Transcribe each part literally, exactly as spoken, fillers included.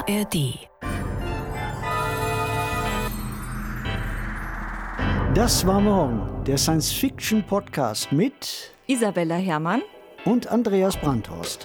A R D. Das war morgen, der Science-Fiction-Podcast mit Isabella Herrmann und Andreas Brandhorst.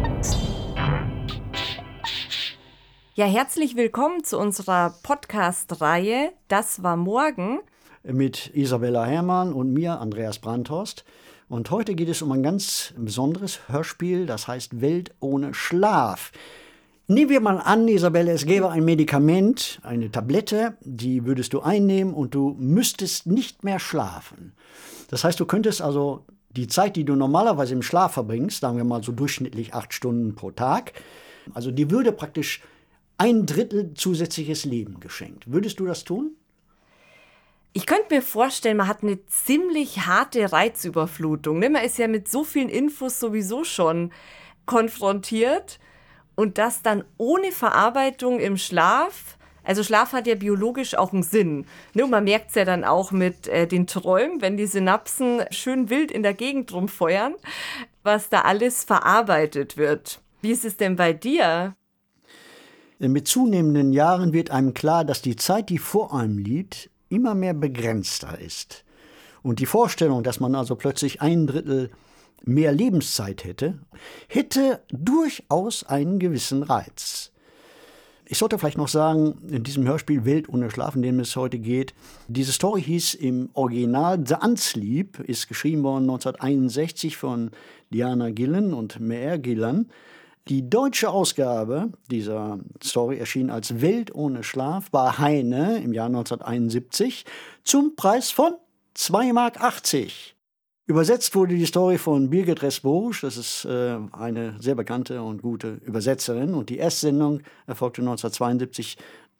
Ja, herzlich willkommen zu unserer Podcast-Reihe Das war morgen. Mit Isabella Herrmann und mir, Andreas Brandhorst. Und heute geht es um ein ganz besonderes Hörspiel, das heißt Welt ohne Schlaf. Nehmen wir mal an, Isabella, es gäbe ein Medikament, eine Tablette, die würdest du einnehmen und du müsstest nicht mehr schlafen. Das heißt, du könntest also die Zeit, die du normalerweise im Schlaf verbringst, sagen wir mal so durchschnittlich acht Stunden pro Tag, also die würde praktisch ein Drittel zusätzliches Leben geschenkt. Würdest du das tun? Ich könnte mir vorstellen, man hat eine ziemlich harte Reizüberflutung. Man ist ja mit so vielen Infos sowieso schon konfrontiert. Und das dann ohne Verarbeitung im Schlaf. Also Schlaf hat ja biologisch auch einen Sinn. Und man merkt es ja dann auch mit äh, den Träumen, wenn die Synapsen schön wild in der Gegend rumfeuern, was da alles verarbeitet wird. Wie ist es denn bei dir? Mit zunehmenden Jahren wird einem klar, dass die Zeit, die vor einem liegt, immer mehr begrenzter ist. Und die Vorstellung, dass man also plötzlich ein Drittel mehr Lebenszeit hätte, hätte durchaus einen gewissen Reiz. Ich sollte vielleicht noch sagen, in diesem Hörspiel Welt ohne Schlaf, in dem es heute geht, diese Story hieß im Original The Unsleep, ist geschrieben worden neunzehnhunderteinundsechzig von Diana Gillan und Meir Gillan. Die deutsche Ausgabe dieser Story erschien als Welt ohne Schlaf bei Heine im Jahr neunzehnhunderteinundsiebzig zum Preis von zwei Mark achtzig. Übersetzt wurde die Story von Birgit Resbosch, das ist äh, eine sehr bekannte und gute Übersetzerin. Und die Erstsendung erfolgte neunzehnhundertzweiundsiebzig.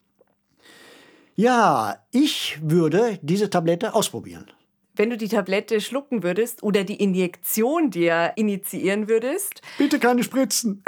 Ja, ich würde diese Tablette ausprobieren. Wenn du die Tablette schlucken würdest oder die Injektion dir initiieren würdest. Bitte keine Spritzen.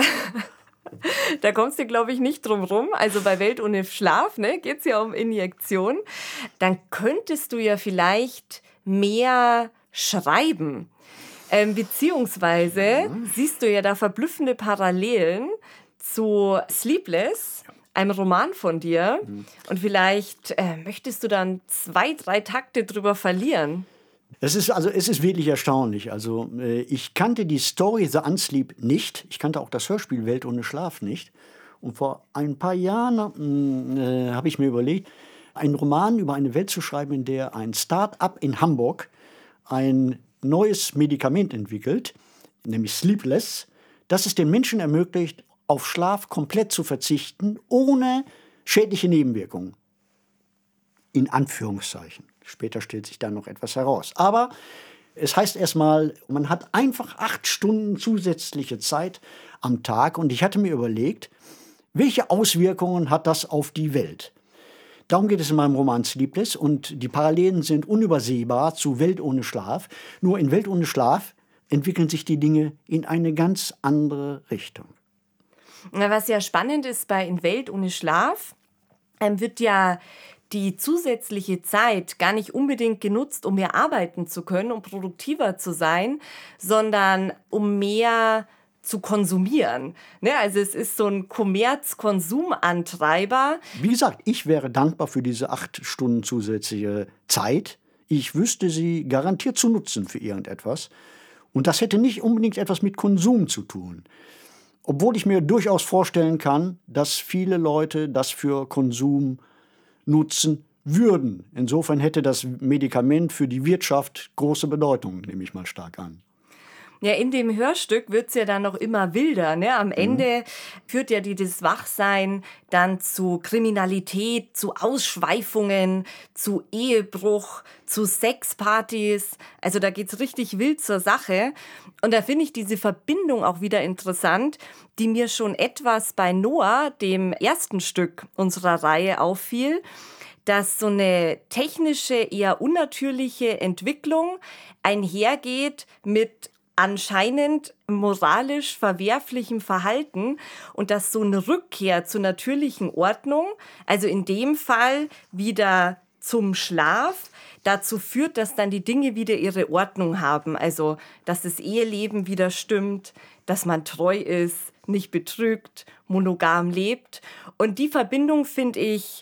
Da kommst du, glaube ich, nicht drum rum. Also bei Welt ohne Schlaf, ne, geht es ja um Injektion. Dann könntest du ja vielleicht mehr schreiben. Ähm, beziehungsweise ja. Siehst du ja da verblüffende Parallelen zu Sleepless, einem Roman von dir. Mhm. Und vielleicht äh, möchtest du dann zwei, drei Takte drüber verlieren. Es ist, also, es ist wirklich erstaunlich. Also, äh, ich kannte die Story The Unsleep nicht. Ich kannte auch das Hörspiel Welt ohne Schlaf nicht. Und vor ein paar Jahren äh, habe ich mir überlegt, einen Roman über eine Welt zu schreiben, in der ein Start-up in Hamburg ein neues Medikament entwickelt, nämlich Sleepless, das es den Menschen ermöglicht, auf Schlaf komplett zu verzichten, ohne schädliche Nebenwirkungen. In Anführungszeichen. Später stellt sich da noch etwas heraus. Aber es heißt erstmal, man hat einfach acht Stunden zusätzliche Zeit am Tag. Und ich hatte mir überlegt, welche Auswirkungen hat das auf die Welt? Darum geht es in meinem Roman Sleepless und die Parallelen sind unübersehbar zu Welt ohne Schlaf. Nur in Welt ohne Schlaf entwickeln sich die Dinge in eine ganz andere Richtung. Was ja spannend ist bei In Welt ohne Schlaf, wird ja die zusätzliche Zeit gar nicht unbedingt genutzt, um mehr arbeiten zu können, um produktiver zu sein, sondern um mehr zu konsumieren. Ne? Also es ist so ein Kommerz-Konsumantreiber. Wie gesagt, ich wäre dankbar für diese acht Stunden zusätzliche Zeit. Ich wüsste sie garantiert zu nutzen für irgendetwas. Und das hätte nicht unbedingt etwas mit Konsum zu tun. Obwohl ich mir durchaus vorstellen kann, dass viele Leute das für Konsum nutzen würden. Insofern hätte das Medikament für die Wirtschaft große Bedeutung, nehme ich mal stark an. Ja, in dem Hörstück wird's ja dann noch immer wilder. Ne? Am Ende mhm. führt ja dieses Wachsein dann zu Kriminalität, zu Ausschweifungen, zu Ehebruch, zu Sexpartys. Also da geht's richtig wild zur Sache. Und da finde ich diese Verbindung auch wieder interessant, die mir schon etwas bei Noah, dem ersten Stück unserer Reihe, auffiel, dass so eine technische, eher unnatürliche Entwicklung einhergeht mit anscheinend moralisch verwerflichem Verhalten und dass so eine Rückkehr zur natürlichen Ordnung, also in dem Fall wieder zum Schlaf dazu führt, dass dann die Dinge wieder ihre Ordnung haben. Also, dass das Eheleben wieder stimmt, dass man treu ist, nicht betrügt, monogam lebt. Und die Verbindung finde ich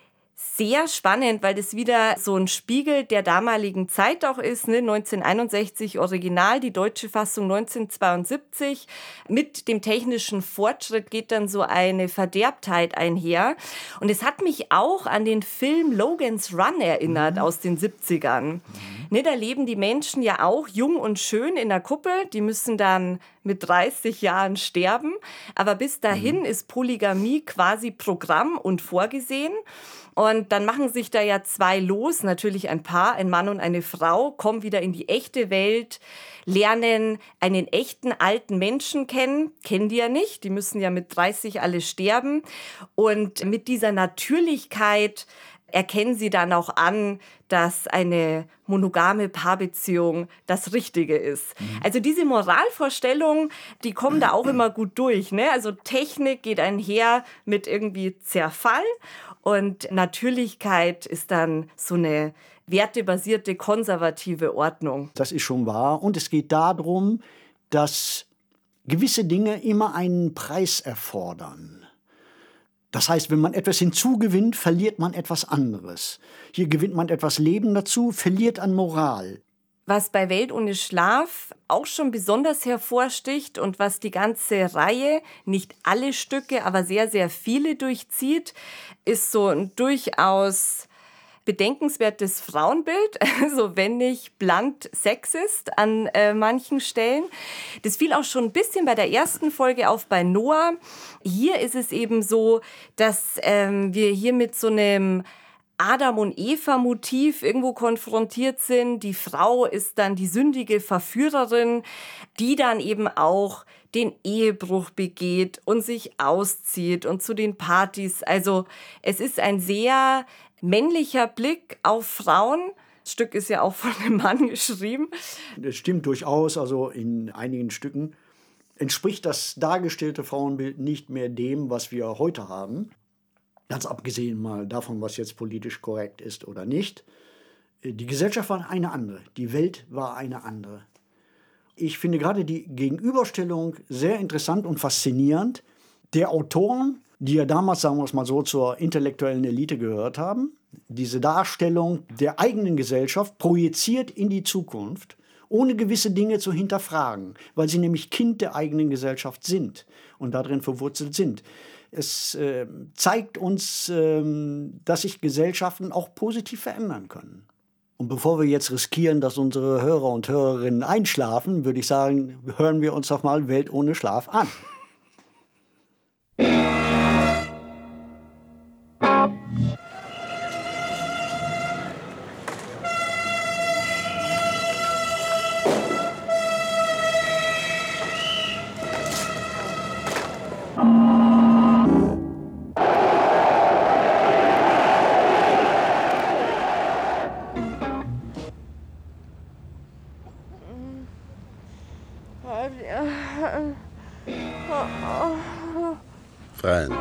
sehr spannend, weil das wieder so ein Spiegel der damaligen Zeit auch ist. Ne? neunzehnhunderteinundsechzig Original, die deutsche Fassung neunzehnhundertzweiundsiebzig. Mit dem technischen Fortschritt geht dann so eine Verderbtheit einher. Und es hat mich auch an den Film Logan's Run erinnert, mhm. aus den siebzigern. Mhm. Ne, da leben die Menschen ja auch jung und schön in der Kuppel. Die müssen dann mit dreißig Jahren sterben. Aber bis dahin mhm. ist Polygamie quasi Programm und vorgesehen. Und dann machen sich da ja zwei los, natürlich ein Paar, ein Mann und eine Frau, kommen wieder in die echte Welt, lernen einen echten alten Menschen kennen, kennen die ja nicht, die müssen ja mit dreißig alle sterben. Und mit dieser Natürlichkeit erkennen sie dann auch an, dass eine monogame Paarbeziehung das Richtige ist. Mhm. Also diese Moralvorstellungen, die kommen da auch immer gut durch. Ne? Also Technik geht einher mit irgendwie Zerfall. Und Natürlichkeit ist dann so eine wertebasierte, konservative Ordnung. Das ist schon wahr. Und es geht darum, dass gewisse Dinge immer einen Preis erfordern. Das heißt, wenn man etwas hinzugewinnt, verliert man etwas anderes. Hier gewinnt man etwas Leben dazu, verliert an Moral. Was bei Welt ohne Schlaf auch schon besonders hervorsticht und was die ganze Reihe, nicht alle Stücke, aber sehr, sehr viele durchzieht, ist so ein durchaus bedenkenswertes Frauenbild, also wenn nicht blunt sexist an äh, manchen Stellen. Das fiel auch schon ein bisschen bei der ersten Folge auf bei Noah. Hier ist es eben so, dass ähm, wir hier mit so einem Adam- und Eva-Motiv irgendwo konfrontiert sind. Die Frau ist dann die sündige Verführerin, die dann eben auch den Ehebruch begeht und sich auszieht und zu den Partys. Also es ist ein sehr männlicher Blick auf Frauen. Das Stück ist ja auch von einem Mann geschrieben. Das stimmt durchaus. Also in einigen Stücken entspricht das dargestellte Frauenbild nicht mehr dem, was wir heute haben. Ganz abgesehen mal davon, was jetzt politisch korrekt ist oder nicht. Die Gesellschaft war eine andere. Die Welt war eine andere. Ich finde gerade die Gegenüberstellung sehr interessant und faszinierend der Autoren, die ja damals, sagen wir es mal so, zur intellektuellen Elite gehört haben. Diese Darstellung der eigenen Gesellschaft projiziert in die Zukunft, ohne gewisse Dinge zu hinterfragen, weil sie nämlich Kind der eigenen Gesellschaft sind und darin verwurzelt sind. Es äh, zeigt uns, äh, dass sich Gesellschaften auch positiv verändern können. Und bevor wir jetzt riskieren, dass unsere Hörer und Hörerinnen einschlafen, würde ich sagen, hören wir uns doch mal Welt ohne Schlaf an. Fran.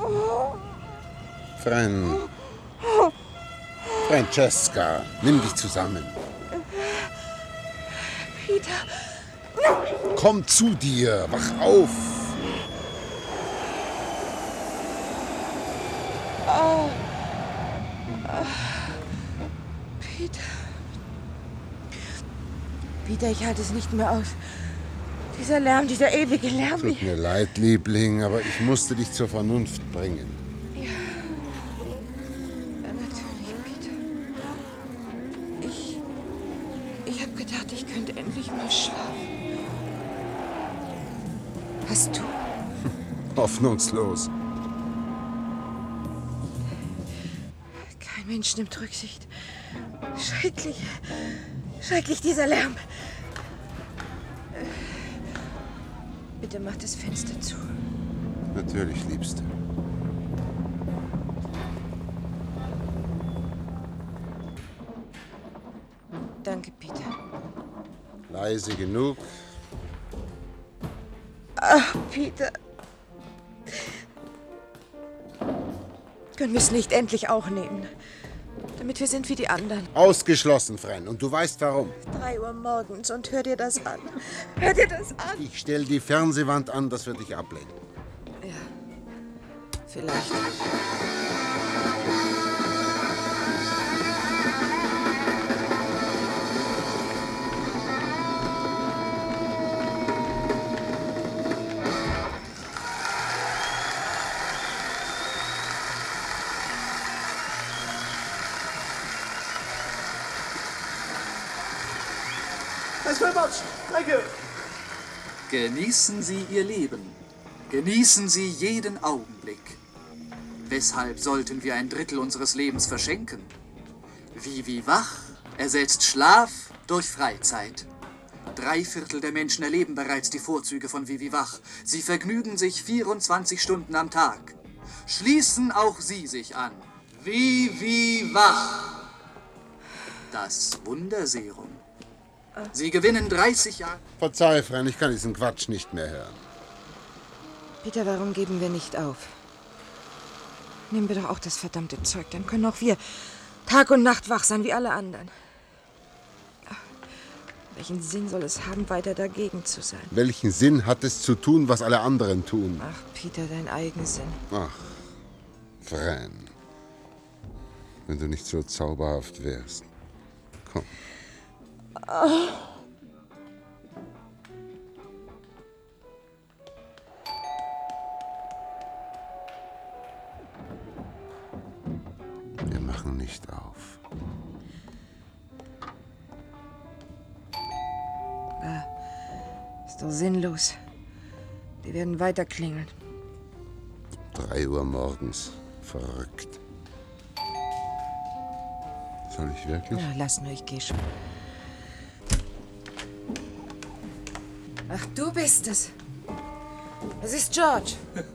Fran. Francesca, nimm dich zusammen. Peter. Komm zu dir, wach auf. Oh. Oh. Peter. Peter, ich halte es nicht mehr aus. Dieser Lärm, dieser ewige Lärm. Tut mir leid, Liebling, aber ich musste dich zur Vernunft bringen. Ja, ja natürlich, Peter. Ich, ich habe gedacht, ich könnte endlich mal schlafen. Hast du? Hoffnungslos. Kein Mensch nimmt Rücksicht. Schrecklich, schrecklich dieser Lärm. Bitte mach das Fenster zu. Natürlich, Liebste. Danke, Peter. Leise genug. Ach, Peter. Können wir es nicht endlich auch nehmen? damit wir sind wie die anderen. Ausgeschlossen, Fran. Und du weißt warum. Drei Uhr morgens und hör dir das an. Hör dir das an. Ich stell die Fernsehwand an, das wird dich ablenken. Ja, vielleicht. Thanks very much. Thank you. Genießen Sie Ihr Leben. Genießen Sie jeden Augenblick. Weshalb sollten wir ein Drittel unseres Lebens verschenken? Vivi Wach ersetzt Schlaf durch Freizeit. Drei Viertel der Menschen erleben bereits die Vorzüge von Vivi Wach. Sie vergnügen sich vierundzwanzig Stunden am Tag. Schließen auch Sie sich an. Vivi Wach. Das Wunderserum. Sie gewinnen dreißig Jahre. Verzeih, Fran, ich kann diesen Quatsch nicht mehr hören. Peter, warum geben wir nicht auf? Nehmen wir doch auch das verdammte Zeug, dann können auch wir Tag und Nacht wach sein wie alle anderen. Welchen Sinn soll es haben, weiter dagegen zu sein? Welchen Sinn hat es zu tun, was alle anderen tun? Ach, Peter, dein Eigensinn. Ach, Fran. Wenn du nicht so zauberhaft wärst. Komm. Oh. Wir machen nicht auf. Ah, ist doch sinnlos. Die werden weiter klingeln. Drei Uhr morgens. Verrückt. Soll ich wirklich? Ja, lass nur, ich geh schon. Ach, du bist es. Es ist George.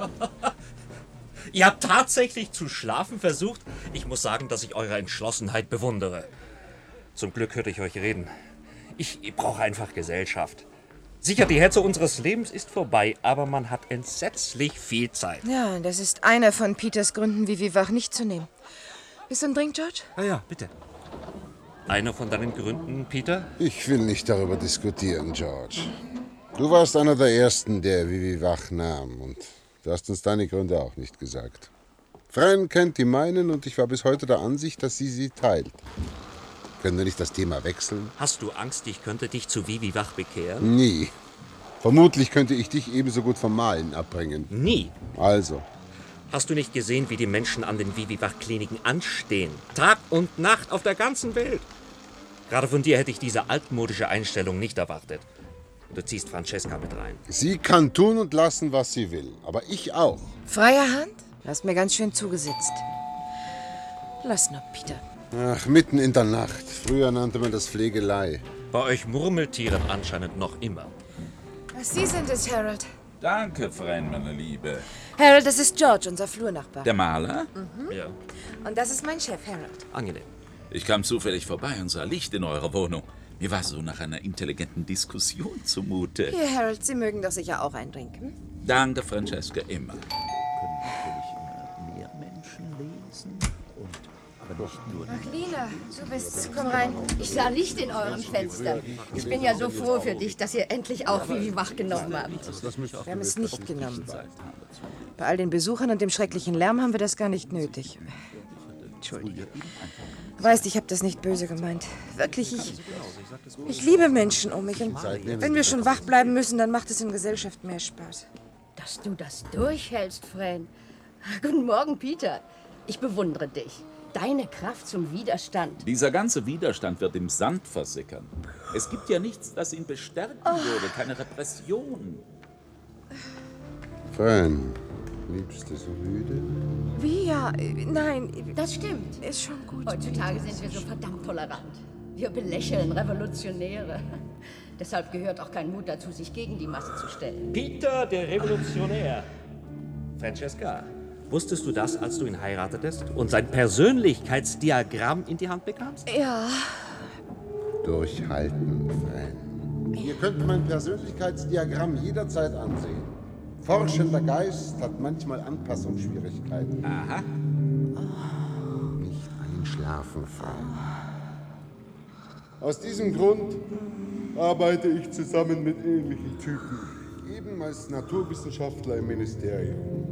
Ihr habt tatsächlich zu schlafen versucht? Ich muss sagen, dass ich eure Entschlossenheit bewundere. Zum Glück hörte ich euch reden. Ich, ich brauche einfach Gesellschaft. Sicher, die Hetze unseres Lebens ist vorbei, aber man hat entsetzlich viel Zeit. Ja, das ist einer von Peters Gründen, Vivi Wach nicht zu nehmen. Bist du ein Drink, George? Ah ja, bitte. Einer von deinen Gründen, Peter? Ich will nicht darüber diskutieren, George. Du warst einer der Ersten, der Vivi Wach nahm. Und du hast uns deine Gründe auch nicht gesagt. Fran kennt die meinen und ich war bis heute der Ansicht, dass sie sie teilt. Können wir nicht das Thema wechseln? Hast du Angst, ich könnte dich zu Vivi Wach bekehren? Nie. Vermutlich könnte ich dich ebenso gut vom Malen abbringen. Nie. Also. Hast du nicht gesehen, wie die Menschen an den Vivi Wach-Kliniken anstehen? Tag und Nacht auf der ganzen Welt. Gerade von dir hätte ich diese altmodische Einstellung nicht erwartet. Du ziehst Francesca mit rein. Sie kann tun und lassen, was sie will. Aber ich auch. Freier Hand? Du hast mir ganz schön zugesetzt. Lass nur, Peter. Ach, mitten in der Nacht. Früher nannte man das Pflegelei. Bei euch Murmeltieren anscheinend noch immer. Sie sind es, Harold. Danke, Fran, meine Liebe. Harold, das ist George, unser Flurnachbar. Der Maler? Mhm. Ja. Und das ist mein Chef, Harold. Angenehm. Ich kam zufällig vorbei und sah Licht in eurer Wohnung. Mir war so nach einer intelligenten Diskussion zumute. Hier, Harold, Sie mögen doch sicher auch einen Drink. Hm? Danke, Francesca, immer. Mehr Menschen lesen und aber nicht nur Ach, Lina, du bist's. Komm rein. Ich sah Licht in eurem Fenster. Ich bin ja so froh für dich, dass ihr endlich auch Vivi Wach genommen habt. Wir haben es nicht genommen. Bei all den Besuchern und dem schrecklichen Lärm haben wir das gar nicht nötig. Entschuldige. Weißt, ich habe das nicht böse gemeint. Wirklich, ich, ich liebe Menschen um mich. Und wenn wir schon wach bleiben müssen, dann macht es in Gesellschaft mehr Spaß. Dass du das durchhältst, Fran. Guten Morgen, Peter. Ich bewundere dich. Deine Kraft zum Widerstand. Dieser ganze Widerstand wird im Sand versickern. Es gibt ja nichts, das ihn bestärken oh. würde, keine Repression. Fran, liebst du so müde? Wie ja? Nein. Das stimmt. Ist schon gut. Heutzutage sind wir so verdammt tolerant. Wir belächeln Revolutionäre. Deshalb gehört auch kein Mut dazu, sich gegen die Masse zu stellen. Peter, der Revolutionär. Francesca, wusstest du das, als du ihn heiratetest und sein Persönlichkeitsdiagramm in die Hand bekamst? Ja. Durchhalten, Fran. Ihr könnt mein Persönlichkeitsdiagramm jederzeit ansehen. Forschender Geist hat manchmal Anpassungsschwierigkeiten. Aha. Nicht einschlafen. nervenfrei. Aus diesem Grund arbeite ich zusammen mit ähnlichen Typen, eben als Naturwissenschaftler im Ministerium.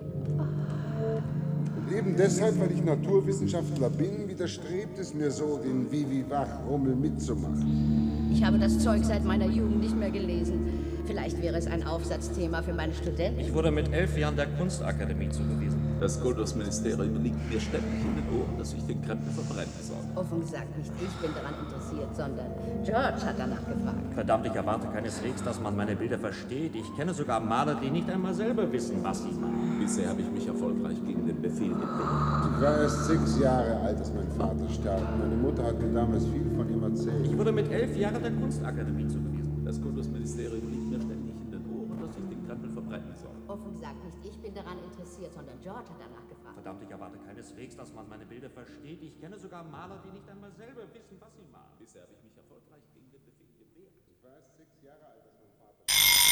Und eben deshalb, weil ich Naturwissenschaftler bin, widerstrebt es mir so, den Vivi-Wach-Rummel mitzumachen. Ich habe das Zeug seit meiner Jugend nicht mehr gelesen. Vielleicht wäre es ein Aufsatzthema für meine Studenten. Ich wurde mit elf Jahren der Kunstakademie zugewiesen. Das Kultusministerium liegt mir ständig in den Ohren, dass ich den Krempel verbrennen soll. Offen gesagt, nicht ich bin daran interessiert, sondern George hat danach gefragt. Verdammt, ich erwarte keineswegs, dass man meine Bilder versteht. Ich kenne sogar Maler, die nicht einmal selber wissen, was sie machen. Bisher habe ich mich erfolgreich gegen den Befehl gewehrt. Ich war erst sechs Jahre alt, als mein Vater starb. Meine Mutter hat mir damals viel von ihm erzählt. Ich wurde mit elf Jahren der Kunstakademie zugewiesen. Das Kultusministerium liegt mir ständig in den Ohren, dass ich den Krempel verbrennen soll. Offen gesagt, nicht ich bin daran interessiert, sondern George hat danach gefragt. Verdammt, ich erwarte keineswegs, dass man meine Bilder versteht. Ich kenne sogar Maler, die nicht einmal selber wissen, was sie machen. Bisher habe ich mich erfolgreich gegen den Befehl gewehrt. Ich war erst sechs Jahre alt, als mein Vater...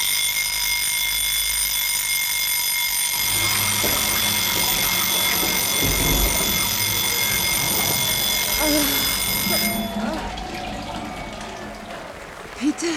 Peter?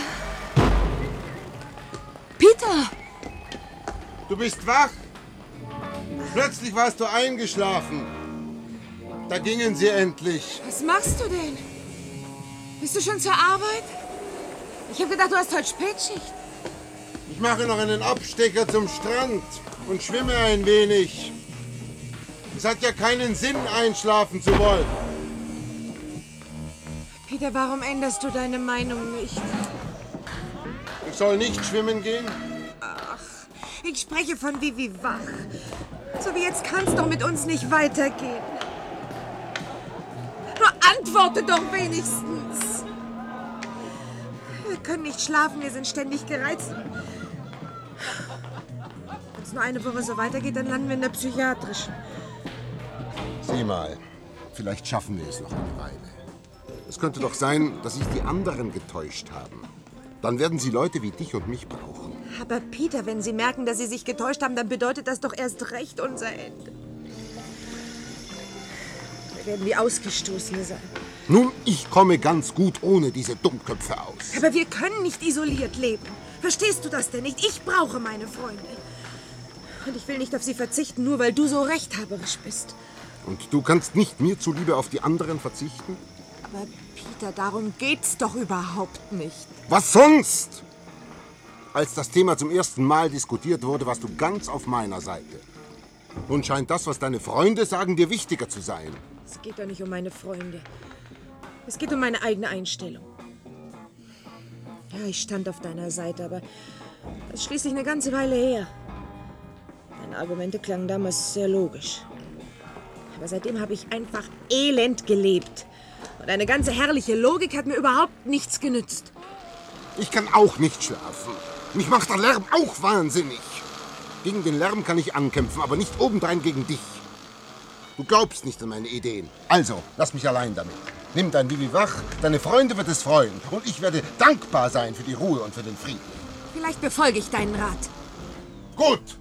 Peter! Du bist wach! Plötzlich warst du eingeschlafen. Da gingen sie endlich. Was machst du denn? Bist du schon zur Arbeit? Ich habe gedacht, du hast heute Spätschicht. Ich mache noch einen Abstecher zum Strand und schwimme ein wenig. Es hat ja keinen Sinn, einschlafen zu wollen. Peter, warum änderst du deine Meinung nicht? Ich soll nicht schwimmen gehen? Ach, ich spreche von Vivi Wach. So wie jetzt kann es doch mit uns nicht weitergehen. Nur antworte doch wenigstens. Wir können nicht schlafen, wir sind ständig gereizt. Wenn es nur eine Woche so weitergeht, dann landen wir in der psychiatrischen. Sieh mal, vielleicht schaffen wir es noch eine Weile. Es könnte doch sein, dass sich die anderen getäuscht haben. Dann werden sie Leute wie dich und mich brauchen. Aber Peter, wenn sie merken, dass sie sich getäuscht haben, dann bedeutet das doch erst recht unser Ende. Wir werden wie Ausgestoßene sein. Nun, ich komme ganz gut ohne diese Dummköpfe aus. Aber wir können nicht isoliert leben. Verstehst du das denn nicht? Ich brauche meine Freunde. Und ich will nicht auf sie verzichten, nur weil du so rechthaberisch bist. Und du kannst nicht mir zuliebe auf die anderen verzichten? Aber Peter, darum geht's doch überhaupt nicht. Was sonst? Als das Thema zum ersten Mal diskutiert wurde, warst du ganz auf meiner Seite. Nun scheint das, was deine Freunde sagen, dir wichtiger zu sein. Es geht doch nicht um meine Freunde. Es geht um meine eigene Einstellung. Ja, ich stand auf deiner Seite, aber das ist schließlich eine ganze Weile her. Deine Argumente klangen damals sehr logisch. Aber seitdem habe ich einfach elend gelebt. Und eine ganze herrliche Logik hat mir überhaupt nichts genützt. Ich kann auch nicht schlafen. Mich macht der Lärm auch wahnsinnig. Gegen den Lärm kann ich ankämpfen, aber nicht obendrein gegen dich. Du glaubst nicht an meine Ideen. Also, lass mich allein damit. Nimm dein Vivi Wach, deine Freunde wird es freuen. Und ich werde dankbar sein für die Ruhe und für den Frieden. Vielleicht befolge ich deinen Rat. Gut!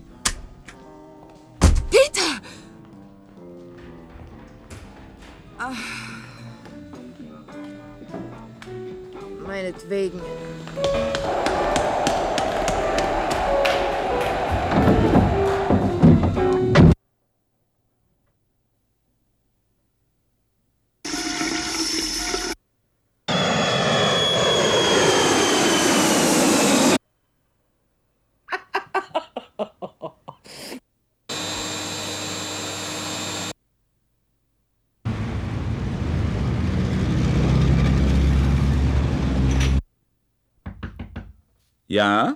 Peter! Ach. Meinetwegen. Ja?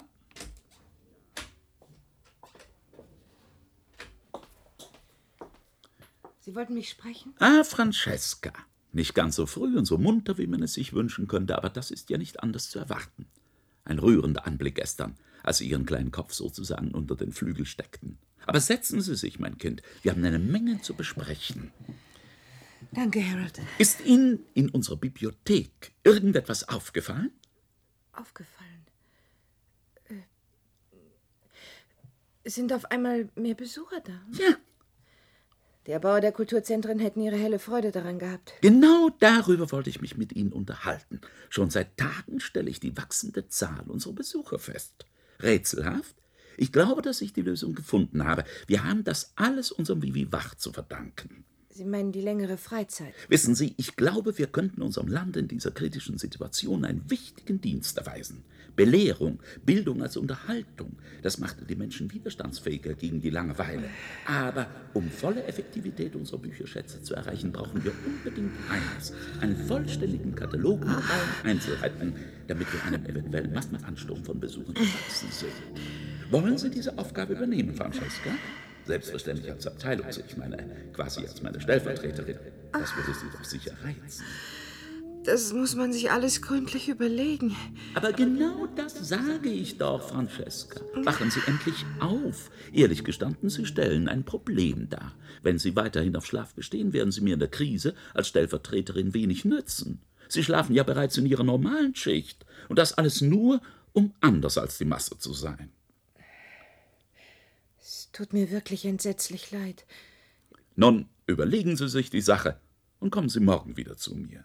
Sie wollten mich sprechen? Ah, Francesca. Nicht ganz so früh und so munter, wie man es sich wünschen könnte, aber das ist ja nicht anders zu erwarten. Ein rührender Anblick gestern, als Sie Ihren kleinen Kopf sozusagen unter den Flügel steckten. Aber setzen Sie sich, mein Kind. Wir haben eine Menge zu besprechen. Danke, Harold. Ist Ihnen in unserer Bibliothek irgendetwas aufgefallen? Aufgefallen? Es sind auf einmal mehr Besucher da. Ja. Die Erbauer der Kulturzentren hätten ihre helle Freude daran gehabt. Genau darüber wollte ich mich mit Ihnen unterhalten. Schon seit Tagen stelle ich die wachsende Zahl unserer Besucher fest. Rätselhaft? Ich glaube, dass ich die Lösung gefunden habe. Wir haben das alles unserem Vivi-Wach zu verdanken. Sie meinen die längere Freizeit? Wissen Sie, ich glaube, wir könnten unserem Land in dieser kritischen Situation einen wichtigen Dienst erweisen. Belehrung, Bildung als Unterhaltung, das machte die Menschen widerstandsfähiger gegen die Langeweile. Aber um volle Effektivität unserer Bücherschätze zu erreichen, brauchen wir unbedingt eines: einen vollständigen Katalog mit allen Einzelheiten, damit wir einem eventuellen Massenansturm von Besuchern gewachsen sind. Wollen Sie diese Aufgabe übernehmen, Francesca? Selbstverständlich als Abteilung, ich meine, quasi als meine Stellvertreterin. Das würde Sie doch sicher reizen. Das muss man sich alles gründlich überlegen. Aber genau das sage ich doch, Francesca. Wachen Sie endlich auf. Ehrlich gestanden, Sie stellen ein Problem dar. Wenn Sie weiterhin auf Schlaf bestehen, werden Sie mir in der Krise als Stellvertreterin wenig nützen. Sie schlafen ja bereits in Ihrer normalen Schicht. Und das alles nur, um anders als die Masse zu sein. Es tut mir wirklich entsetzlich leid. Nun, überlegen Sie sich die Sache und kommen Sie morgen wieder zu mir.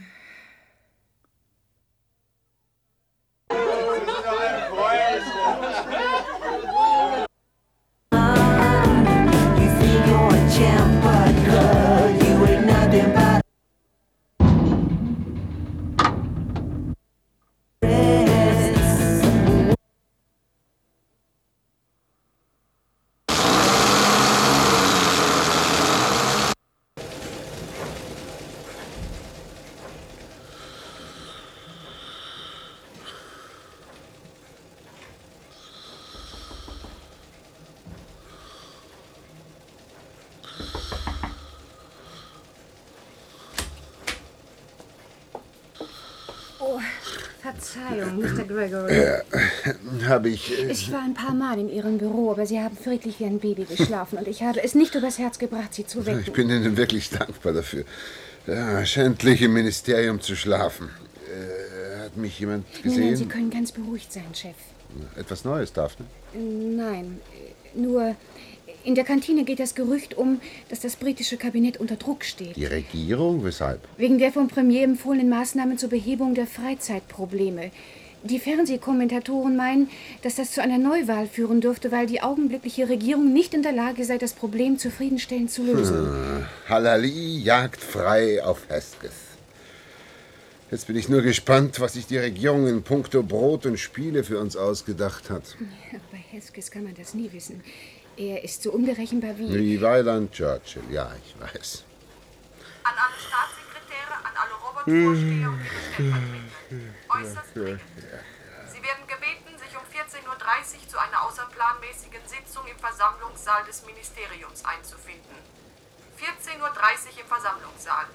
Verzeihung, Mister Gregory. Äh, habe ich... Äh, ich war ein paar Mal in Ihrem Büro, aber Sie haben friedlich wie ein Baby geschlafen und ich habe es nicht übers Herz gebracht, Sie zu wecken. Ich bin Ihnen wirklich dankbar dafür. Ja, schändlich im Ministerium zu schlafen. Äh, hat mich jemand gesehen? Nein, nein, Sie können ganz beruhigt sein, Chef. Etwas Neues, Daphne? Nein, nur in der Kantine geht das Gerücht um, dass das britische Kabinett unter Druck steht. Die Regierung? Weshalb? Wegen der vom Premier empfohlenen Maßnahmen zur Behebung der Freizeitprobleme. Die Fernsehkommentatoren meinen, dass das zu einer Neuwahl führen dürfte, weil die augenblickliche Regierung nicht in der Lage sei, das Problem zufriedenstellend zu lösen. Hm. Halali jagt frei auf Hesketh. Jetzt bin ich nur gespannt, was sich die Regierung in puncto Brot und Spiele für uns ausgedacht hat. Ja, bei Hesketh kann man das nie wissen. Er ist so unberechenbar wie... Wie Weiland Churchill, ja, ich weiß. An alle Staatssekretäre, an alle Robotvorsteher und Stellvertreter. Äußerst dringend. Sie werden gebeten, sich um vierzehn Uhr dreißig zu einer außerplanmäßigen Sitzung im Versammlungssaal des Ministeriums einzufinden. vierzehn Uhr dreißig im Versammlungssaal.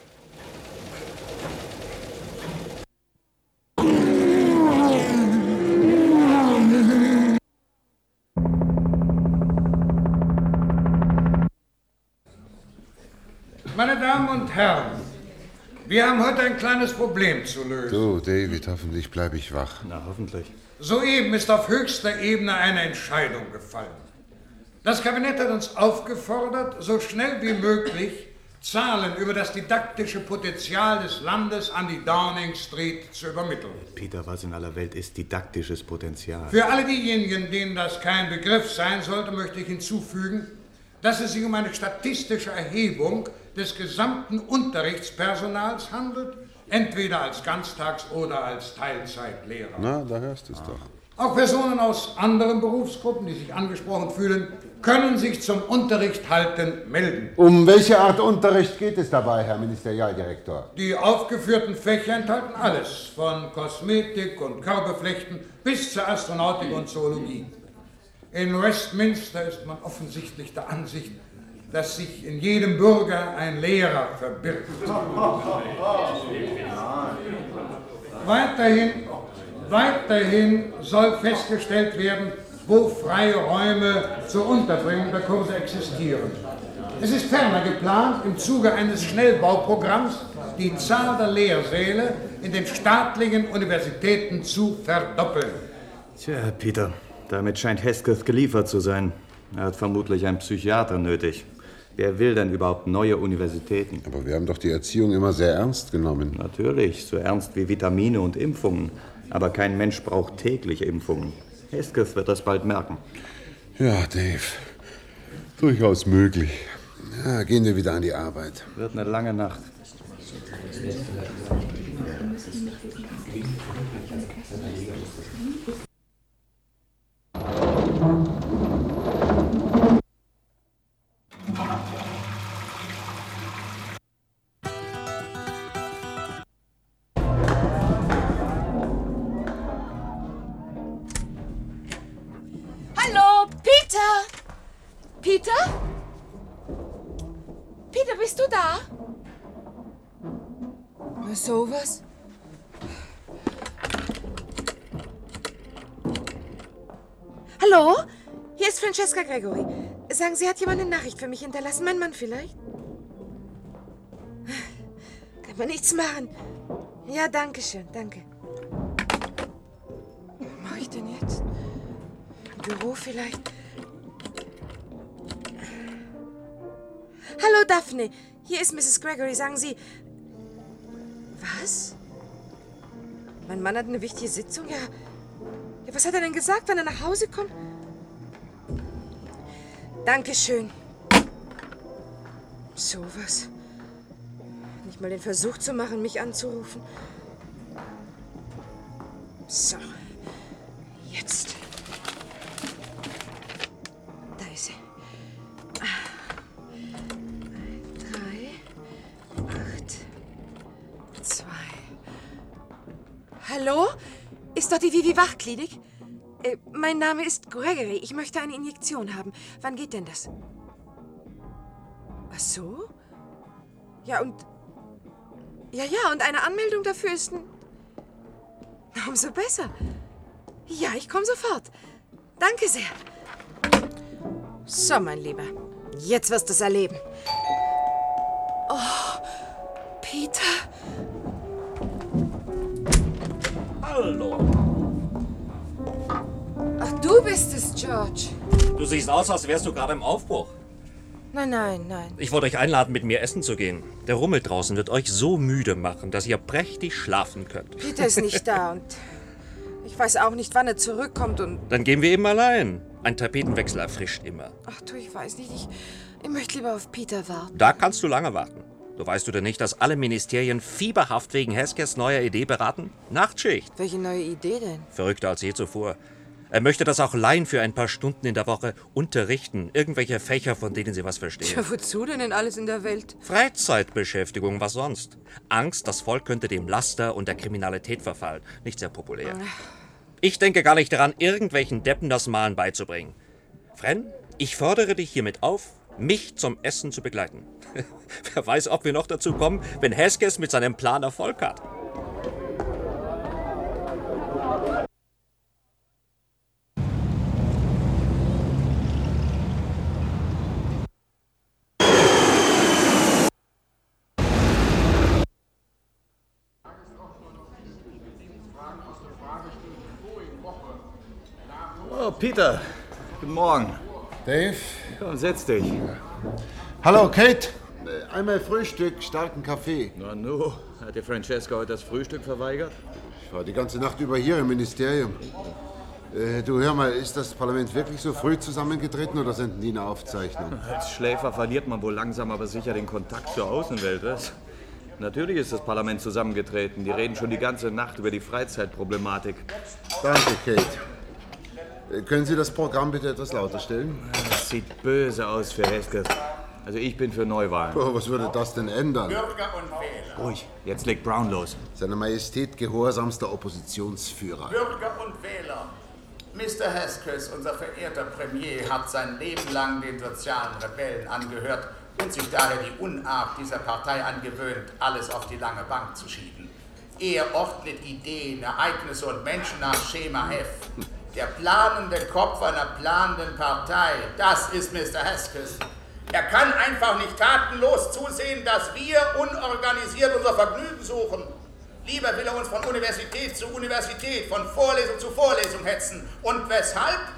Meine Damen und Herren, wir haben heute ein kleines Problem zu lösen. Du, David, hoffentlich bleibe ich wach. Na, hoffentlich. Soeben ist auf höchster Ebene eine Entscheidung gefallen. Das Kabinett hat uns aufgefordert, so schnell wie möglich Zahlen über das didaktische Potenzial des Landes an die Downing Street zu übermitteln. Peter, was in aller Welt ist didaktisches Potenzial? Für alle diejenigen, denen das kein Begriff sein sollte, möchte ich hinzufügen, dass es sich um eine statistische Erhebung des gesamten Unterrichtspersonals handelt, entweder als Ganztags- oder als Teilzeitlehrer. Na, da hörst du es doch. Auch Personen aus anderen Berufsgruppen, die sich angesprochen fühlen, können sich zum Unterricht halten melden. Um welche Art Unterricht geht es dabei, Herr Ministerialdirektor? Die aufgeführten Fächer enthalten alles, von Kosmetik und Körperflechten bis zur Astronautik und Zoologie. In Westminster ist man offensichtlich der Ansicht, dass sich in jedem Bürger ein Lehrer verbirgt. Weiterhin, weiterhin soll festgestellt werden, wo freie Räume zur Unterbringung der Kurse existieren. Es ist ferner geplant, im Zuge eines Schnellbauprogramms die Zahl der Lehrsäle in den staatlichen Universitäten zu verdoppeln. Tja, Peter, damit scheint Hesketh geliefert zu sein. Er hat vermutlich einen Psychiater nötig. Wer will denn überhaupt neue Universitäten? Aber wir haben doch die Erziehung immer sehr ernst genommen. Natürlich, so ernst wie Vitamine und Impfungen. Aber kein Mensch braucht täglich Impfungen. Hesketh wird das bald merken. Ja, Dave. Durchaus möglich. Ja, gehen wir wieder an die Arbeit. Wird eine lange Nacht. Hallo, Peter! Peter? Peter, bist du da? Was sowas? Hallo? Hier ist Francesca Gregory. Sagen Sie, hat jemand eine Nachricht für mich hinterlassen? Mein Mann vielleicht? Kann man nichts machen. Ja, danke schön, danke. Was mache ich denn jetzt? Im Büro vielleicht? Hallo, Daphne. Hier ist Misses Gregory. Sagen Sie... Was? Mein Mann hat eine wichtige Sitzung? Ja. Ja, was hat er denn gesagt, wenn er nach Hause kommt? Dankeschön. So was. Nicht mal den Versuch zu machen, mich anzurufen. So. Jetzt. Da ist sie. Drei, acht, zwei. Hallo? Ist dort die Vivi-Wach-Klinik? Äh, mein Name ist Gregory. Ich möchte eine Injektion haben. Wann geht denn das? Ach so? Ja, und... Ja, ja, und eine Anmeldung dafür ist ein... Umso besser. Ja, ich komme sofort. Danke sehr. So, mein Lieber. Jetzt wirst du es erleben. Oh, Peter. Hallo. Ach, du bist es, George. Du siehst aus, als wärst du gerade im Aufbruch. Nein, nein, nein. Ich wollte euch einladen, mit mir essen zu gehen. Der Rummel draußen wird euch so müde machen, dass ihr prächtig schlafen könnt. Peter ist nicht da und ich weiß auch nicht, wann er zurückkommt und... Dann gehen wir eben allein. Ein Tapetenwechsel erfrischt immer. Ach du, ich weiß nicht. Ich, ich möchte lieber auf Peter warten. Da kannst du lange warten. Du weißt du denn nicht, dass alle Ministerien fieberhaft wegen Heskeths neuer Idee beraten? Nachtschicht. Welche neue Idee denn? Verrückter als je zuvor. Er möchte das auch Laien für ein paar Stunden in der Woche unterrichten. Irgendwelche Fächer, von denen sie was verstehen. Ja, wozu denn in alles in der Welt? Freizeitbeschäftigung, was sonst? Angst, das Volk könnte dem Laster und der Kriminalität verfallen. Nicht sehr populär. Ich denke gar nicht daran, irgendwelchen Deppen das Malen beizubringen. Fren, ich fordere dich hiermit auf, mich zum Essen zu begleiten. Wer weiß, ob wir noch dazu kommen, wenn Hesketh mit seinem Plan Erfolg hat. Oh, Peter. Guten Morgen. Dave? Komm, setz dich. Hallo, Kate. Einmal Frühstück, starken Kaffee. Na nu, hat dir Francesca heute das Frühstück verweigert? Ich war die ganze Nacht über hier im Ministerium. Äh, du, hör mal, ist das Parlament wirklich so früh zusammengetreten oder senden die eine Aufzeichnung? Als Schläfer verliert man wohl langsam aber sicher den Kontakt zur Außenwelt, was? Natürlich ist das Parlament zusammengetreten. Die reden schon die ganze Nacht über die Freizeitproblematik. Danke, Kate. Äh, können Sie das Programm bitte etwas lauter stellen? Das sieht böse aus für Hesketh. Also ich bin für Neuwahlen. Oh, was würde das denn ändern? Bürger und Wähler. Ruhig, jetzt legt Brown los. Seine Majestät gehorsamster Oppositionsführer. Bürger und Wähler. Mister Hesketh, unser verehrter Premier, hat sein Leben lang den sozialen Rebellen angehört und sich daher die Unart dieser Partei angewöhnt, alles auf die lange Bank zu schieben. Er ordnet Ideen, Ereignisse und Menschen nach Schema F. Der planende Kopf einer planenden Partei, das ist Mister Hesketh. Er kann einfach nicht tatenlos zusehen, dass wir unorganisiert unser Vergnügen suchen. Lieber will er uns von Universität zu Universität, von Vorlesung zu Vorlesung hetzen. Und weshalb?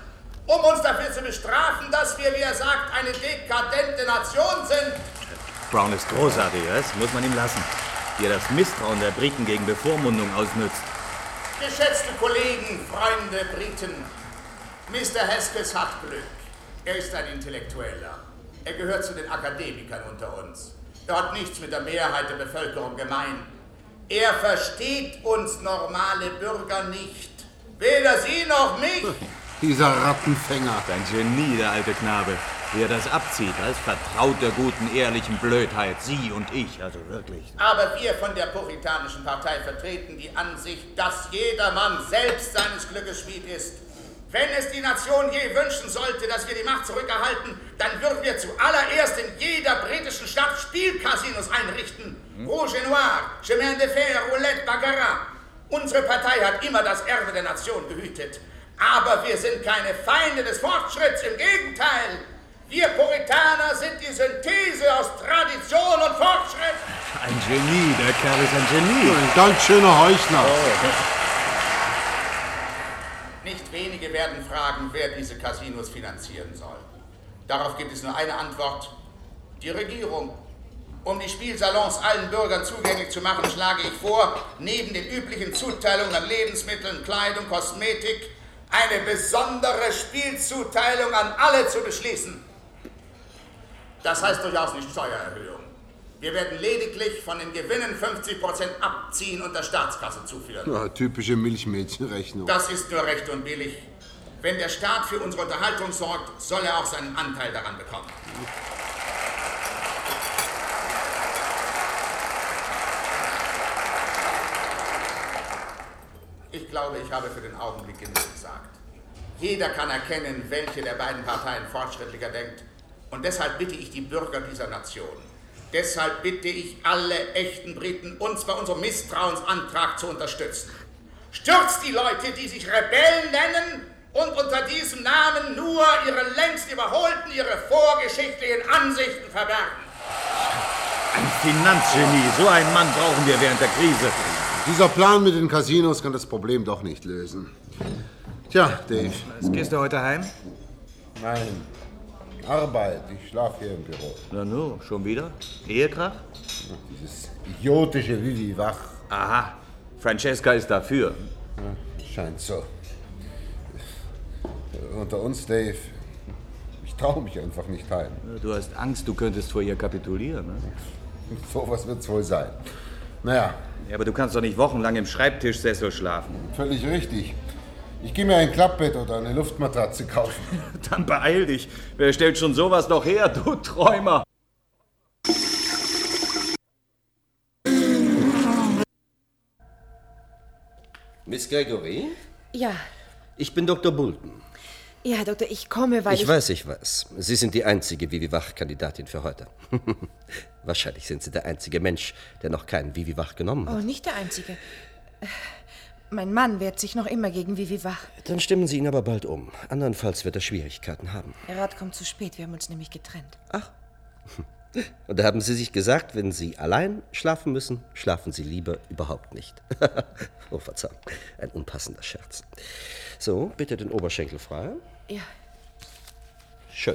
um uns dafür zu bestrafen, dass wir, wie er sagt, eine dekadente Nation sind. Brown ist großartig, das muss man ihm lassen. Wie er das Misstrauen der Briten gegen Bevormundung ausnützt. Geschätzte Kollegen, Freunde Briten, Mister Hesketh hat Glück. Er ist ein Intellektueller. Er gehört zu den Akademikern unter uns. Er hat nichts mit der Mehrheit der Bevölkerung gemein. Er versteht uns normale Bürger nicht. Weder Sie noch mich. Dieser Rattenfänger. Ein Genie, der alte Knabe. Wie er das abzieht, als vertraut der guten, ehrlichen Blödheit. Sie und ich, also wirklich. Aber wir von der Puritanischen Partei vertreten die Ansicht, dass jedermann selbst seines Glückes Schmied ist. Wenn es die Nation je wünschen sollte, dass wir die Macht zurückerhalten, dann würden wir zuallererst in jeder britischen Stadt Spielcasinos einrichten. Hm? Rouge et Noir, Chemin de Fer, Roulette, Baccarat. Unsere Partei hat immer das Erbe der Nation gehütet. Aber wir sind keine Feinde des Fortschritts, im Gegenteil. Wir Puritaner sind die Synthese aus Tradition und Fortschritt. Ein Genie, der Kerl ist ein Genie. Ein ganz schöner Heuchler. Oh. Nicht wenige werden fragen, wer diese Casinos finanzieren soll. Darauf gibt es nur eine Antwort: die Regierung. Um die Spielsalons allen Bürgern zugänglich zu machen, schlage ich vor, neben den üblichen Zuteilungen an Lebensmitteln, Kleidung, Kosmetik, eine besondere Spielzuteilung an alle zu beschließen. Das heißt durchaus nicht Steuererhöhung. Wir werden lediglich von den Gewinnen fünfzig Prozent abziehen und der Staatskasse zuführen. Ja, typische Milchmädchenrechnung. Das ist nur recht und billig. Wenn der Staat für unsere Unterhaltung sorgt, soll er auch seinen Anteil daran bekommen. Ich glaube, ich habe für den Augenblick genug gesagt. Jeder kann erkennen, welche der beiden Parteien fortschrittlicher denkt. Und deshalb bitte ich die Bürger dieser Nation, deshalb bitte ich alle echten Briten, uns bei unserem Misstrauensantrag zu unterstützen. Stürzt die Leute, die sich Rebellen nennen und unter diesem Namen nur ihre längst überholten, ihre vorgeschichtlichen Ansichten verbergen. Ein Finanzgenie, so einen Mann brauchen wir während der Krise. Dieser Plan mit den Casinos kann das Problem doch nicht lösen. Tja, Dave. Was, gehst du heute heim? Nein. Arbeit. Ich schlafe hier im Büro. Na nu, schon wieder? Ehekrach? Dieses idiotische Vivi Wach. Aha. Francesca ist dafür. Ja, scheint so. Unter uns, Dave. Ich traue mich einfach nicht heim. Du hast Angst, du könntest vor ihr kapitulieren, ne? So was wird's wohl sein. Naja. Ja, aber du kannst doch nicht wochenlang im Schreibtischsessel schlafen. Völlig richtig. Ich gehe mir ein Klappbett oder eine Luftmatratze kaufen. Dann beeil dich. Wer stellt schon sowas noch her, du Träumer? Miss Gregory? Ja. Ich bin Doktor Bolton. Ja, Herr Doktor, ich komme, weil ich... Ich weiß, ich weiß. Sie sind die einzige Vivi-Wach-Kandidatin für heute. Wahrscheinlich sind Sie der einzige Mensch, der noch keinen Vivi-Wach genommen hat. Oh, nicht der einzige. Mein Mann wehrt sich noch immer gegen Vivi Wach. Dann stimmen Sie ihn aber bald um. Andernfalls wird er Schwierigkeiten haben. Der Rat kommt zu spät, wir haben uns nämlich getrennt. Ach. Und da haben Sie sich gesagt, wenn Sie allein schlafen müssen, schlafen Sie lieber überhaupt nicht. Oh, Verzeihung, ein unpassender Scherz. So, bitte den Oberschenkel frei. Ja. Schön.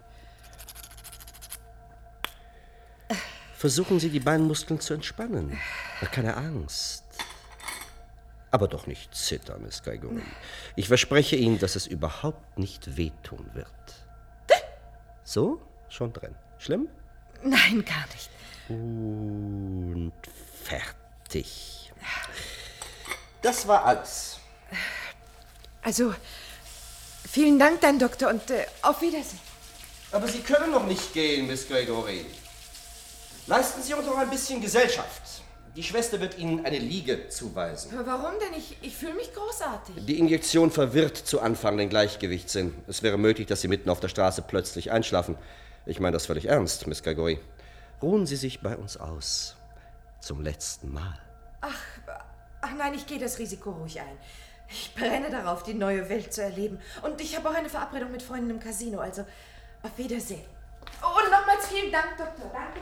Versuchen Sie, die Beinmuskeln zu entspannen. Keine Angst. Aber doch nicht zittern, Miss Gregory. Ich verspreche Ihnen, dass es überhaupt nicht wehtun wird. So, schon drin. Schlimm? Nein, gar nicht. Und fertig. Das war alles. Also, vielen Dank, dann, Doktor, und äh, auf Wiedersehen. Aber Sie können noch nicht gehen, Miss Gregory. Leisten Sie uns noch ein bisschen Gesellschaft. Die Schwester wird Ihnen eine Liege zuweisen. Aber warum denn? Ich, ich fühle mich großartig. Die Injektion verwirrt zu Anfang den Gleichgewichtssinn. Es wäre möglich, dass Sie mitten auf der Straße plötzlich einschlafen. Ich meine das völlig ernst, Miss Gregory. Ruhen Sie sich bei uns aus. Zum letzten Mal. Ach, ach nein, ich gehe das Risiko ruhig ein. Ich brenne darauf, die neue Welt zu erleben. Und ich habe auch eine Verabredung mit Freunden im Casino. Also, auf Wiedersehen. Und nochmals vielen Dank, Doktor. Danke.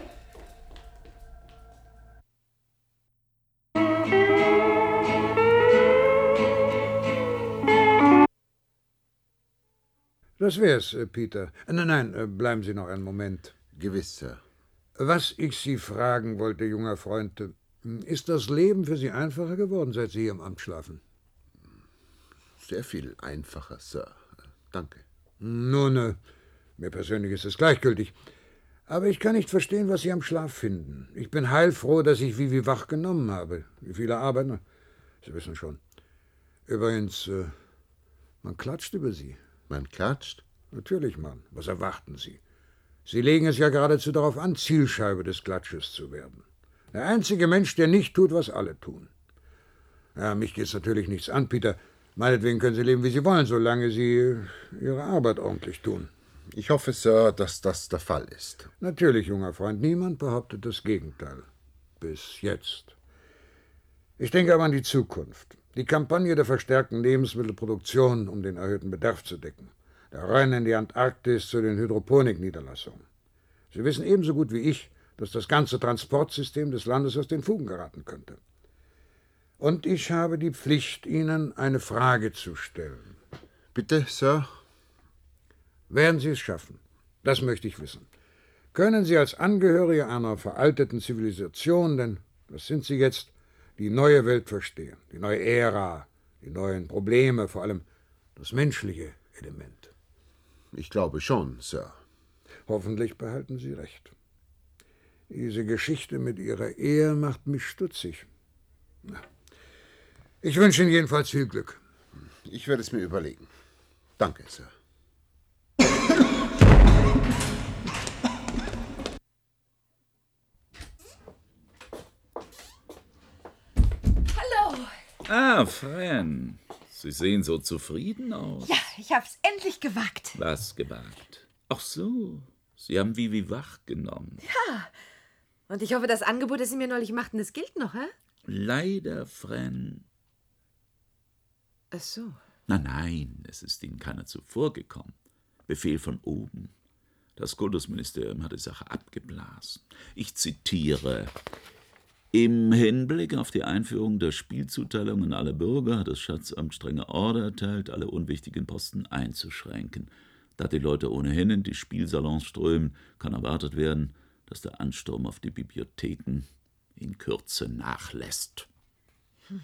Das wär's, äh, Peter. Äh, nein, nein, äh, bleiben Sie noch einen Moment. Gewiss, Sir. Was ich Sie fragen wollte, junger Freund, äh, ist das Leben für Sie einfacher geworden, seit Sie hier im Amt schlafen? Sehr viel einfacher, Sir. Danke. Nun, äh, mir persönlich ist es gleichgültig. Aber ich kann nicht verstehen, was Sie am Schlaf finden. Ich bin heilfroh, dass ich Vivi wach genommen habe. Wie viele arbeiten? Sie wissen schon. Übrigens, äh, man klatscht über Sie. Man klatscht? Natürlich, Mann. Was erwarten Sie? Sie legen es ja geradezu darauf an, Zielscheibe des Klatsches zu werden. Der einzige Mensch, der nicht tut, was alle tun. Ja, mich geht's natürlich nichts an, Peter. Meinetwegen können Sie leben, wie Sie wollen, solange Sie Ihre Arbeit ordentlich tun. Ich hoffe, Sir, dass das der Fall ist. Natürlich, junger Freund. Niemand behauptet das Gegenteil. Bis jetzt. Ich denke aber an die Zukunft. Die Kampagne der verstärkten Lebensmittelproduktion, um den erhöhten Bedarf zu decken. Der Rennen in die Antarktis zu den Hydroponikniederlassungen. Sie wissen ebenso gut wie ich, dass das ganze Transportsystem des Landes aus den Fugen geraten könnte. Und ich habe die Pflicht, Ihnen eine Frage zu stellen. Bitte, Sir? Werden Sie es schaffen? Das möchte ich wissen. Können Sie als Angehörige einer veralteten Zivilisation, denn das sind Sie jetzt, die neue Welt verstehen, die neue Ära, die neuen Probleme, vor allem das menschliche Element? Ich glaube schon, Sir. Hoffentlich behalten Sie recht. Diese Geschichte mit Ihrer Ehe macht mich stutzig. Na. Ich wünsche Ihnen jedenfalls viel Glück. Ich werde es mir überlegen. Danke, Sir. Hallo. Ah, Fran. Sie sehen so zufrieden aus. Ja, ich hab's endlich gewagt. Was gewagt? Ach so, Sie haben Vivi wach genommen. Ja. Und ich hoffe, das Angebot, das Sie mir neulich machten, das gilt noch, hä? Leider, Fran. Ach so. Nein, nein, es ist Ihnen keiner zuvorgekommen. Befehl von oben. Das Kultusministerium hat die Sache abgeblasen. Ich zitiere: Im Hinblick auf die Einführung der Spielzuteilung an alle Bürger hat das Schatzamt strenge Order erteilt, alle unwichtigen Posten einzuschränken. Da die Leute ohnehin in die Spielsalons strömen, kann erwartet werden, dass der Ansturm auf die Bibliotheken in Kürze nachlässt. Hm.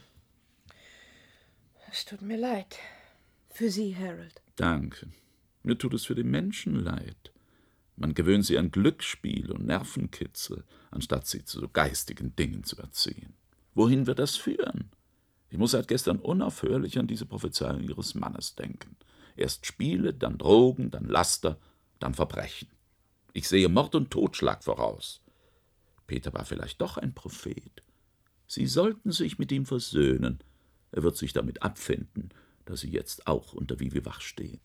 Es tut mir leid. Für Sie, Harold. Danke. Mir tut es für die Menschen leid. Man gewöhnt sie an Glücksspiel und Nervenkitzel, anstatt sie zu so geistigen Dingen zu erziehen. Wohin wird das führen? Ich muss seit gestern unaufhörlich an diese Prophezeiung Ihres Mannes denken. Erst Spiele, dann Drogen, dann Laster, dann Verbrechen. Ich sehe Mord und Totschlag voraus. Peter war vielleicht doch ein Prophet. Sie sollten sich mit ihm versöhnen. Er wird sich damit abfinden, dass Sie jetzt auch unter Vivi wach stehen.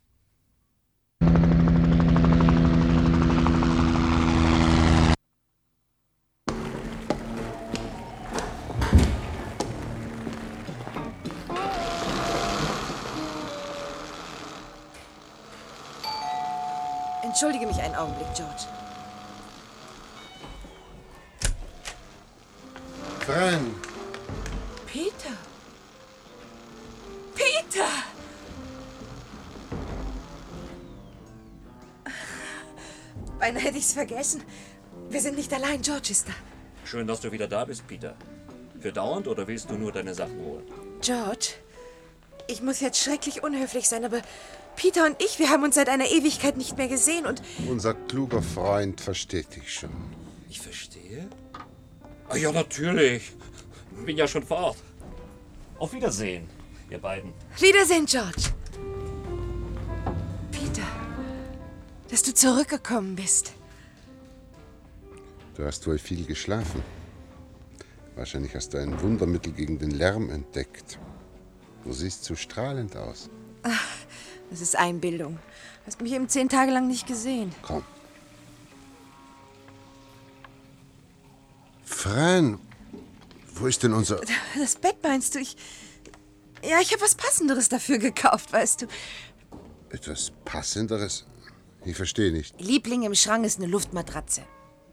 Entschuldige mich einen Augenblick, George. Fran! Peter! Peter! Beinahe hätte ich's vergessen. Wir sind nicht allein, George ist da. Schön, dass du wieder da bist, Peter. Für dauernd oder willst du nur deine Sachen holen? George, ich muss jetzt schrecklich unhöflich sein, aber Peter und ich, wir haben uns seit einer Ewigkeit nicht mehr gesehen und... Unser kluger Freund versteht dich schon. Ich verstehe? Ah, ja, natürlich. Bin ja schon fort. Auf Wiedersehen, ihr beiden. Wiedersehen, George. Peter, dass du zurückgekommen bist. Du hast wohl viel geschlafen. Wahrscheinlich hast du ein Wundermittel gegen den Lärm entdeckt. Du siehst so strahlend aus. Ach, das ist Einbildung. Du hast mich eben zehn Tage lang nicht gesehen. Komm. Fran, wo ist denn unser... Das Bett meinst du? Ich... Ja, ich habe was Passenderes dafür gekauft, weißt du. Etwas Passenderes? Ich verstehe nicht. Liebling im Schrank ist eine Luftmatratze.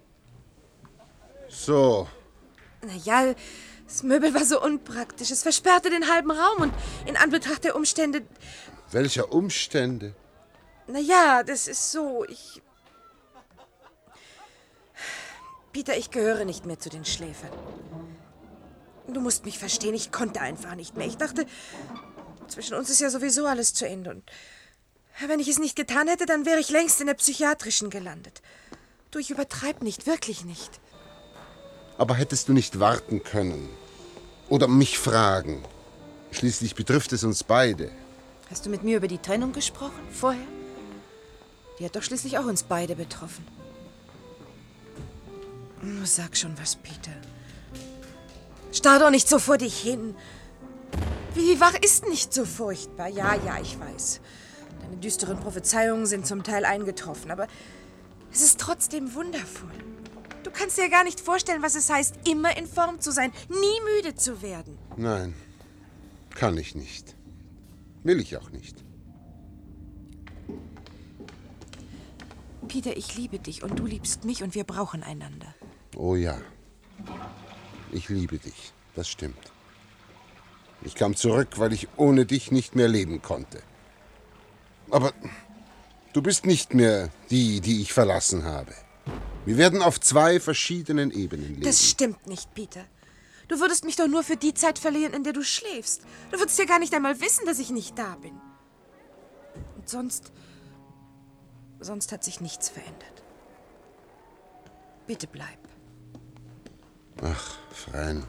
So. Na ja, das Möbel war so unpraktisch. Es versperrte den halben Raum und in Anbetracht der Umstände... Welcher Umstände? Na ja, das ist so. Ich. Peter, ich gehöre nicht mehr zu den Schläfern. Du musst mich verstehen, ich konnte einfach nicht mehr. Ich dachte, zwischen uns ist ja sowieso alles zu Ende. Und wenn ich es nicht getan hätte, dann wäre ich längst in der psychiatrischen gelandet. Du, ich übertreib nicht, wirklich nicht. Aber hättest du nicht warten können? Oder mich fragen? Schließlich betrifft es uns beide. Hast du mit mir über die Trennung gesprochen, vorher? Die hat doch schließlich auch uns beide betroffen. Oh, sag schon was, Peter. Starr doch nicht so vor dich hin. Wie wach ist nicht so furchtbar? Ja, ja, ich weiß. Deine düsteren Prophezeiungen sind zum Teil eingetroffen, aber es ist trotzdem wundervoll. Du kannst dir ja gar nicht vorstellen, was es heißt, immer in Form zu sein, nie müde zu werden. Nein, kann ich nicht. Will ich auch nicht. Peter, ich liebe dich und du liebst mich und wir brauchen einander. Oh ja, ich liebe dich, das stimmt. Ich kam zurück, weil ich ohne dich nicht mehr leben konnte. Aber du bist nicht mehr die, die ich verlassen habe. Wir werden auf zwei verschiedenen Ebenen leben. Das stimmt nicht, Peter. Du würdest mich doch nur für die Zeit verlieren, in der du schläfst. Du würdest ja gar nicht einmal wissen, dass ich nicht da bin. Und sonst... Sonst hat sich nichts verändert. Bitte bleib. Ach, Fran.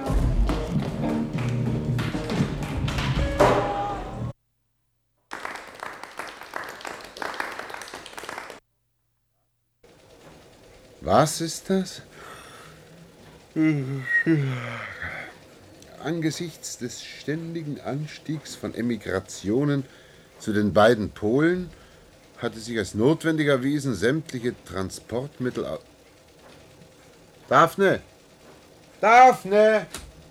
Was ist das? Angesichts des ständigen Anstiegs von Emigrationen zu den beiden Polen hatte sich als notwendig erwiesen, sämtliche Transportmittel au... Daphne! Daphne!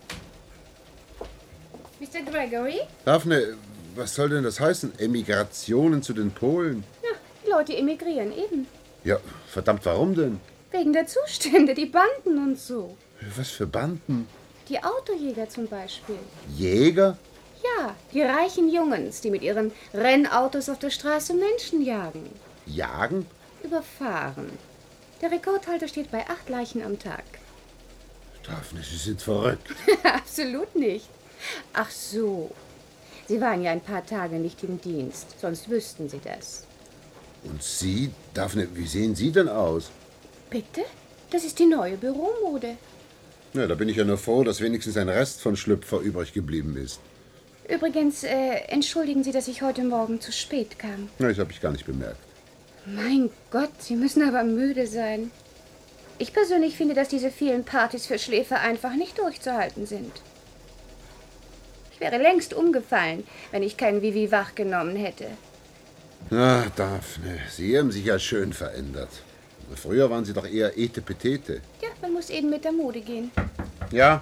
Mister Gregory? Daphne, was soll denn das heißen? Emigrationen zu den Polen? Ja, die Leute emigrieren eben. Ja, verdammt, warum denn? Wegen der Zustände, die Banden und so. Was für Banden? Die Autojäger zum Beispiel. Jäger? Ja, die reichen Jungens, die mit ihren Rennautos auf der Straße Menschen jagen. Jagen? Überfahren. Der Rekordhalter steht bei acht Leichen am Tag. Daphne, Sie sind verrückt. Absolut nicht. Ach so. Sie waren ja ein paar Tage nicht im Dienst, sonst wüssten Sie das. Und Sie, Daphne, wie sehen Sie denn aus? Bitte? Das ist die neue Büromode. Na, da bin ich ja nur froh, dass wenigstens ein Rest von Schlüpfer übrig geblieben ist. Übrigens, äh, entschuldigen Sie, dass ich heute Morgen zu spät kam. Na, das habe ich gar nicht bemerkt. Mein Gott, Sie müssen aber müde sein. Ich persönlich finde, dass diese vielen Partys für Schläfer einfach nicht durchzuhalten sind. Ich wäre längst umgefallen, wenn ich kein Vivi wach genommen hätte. Na, Daphne, Sie haben sich ja schön verändert. Früher waren Sie doch eher Etepetete. Ja, man muss eben mit der Mode gehen. Ja.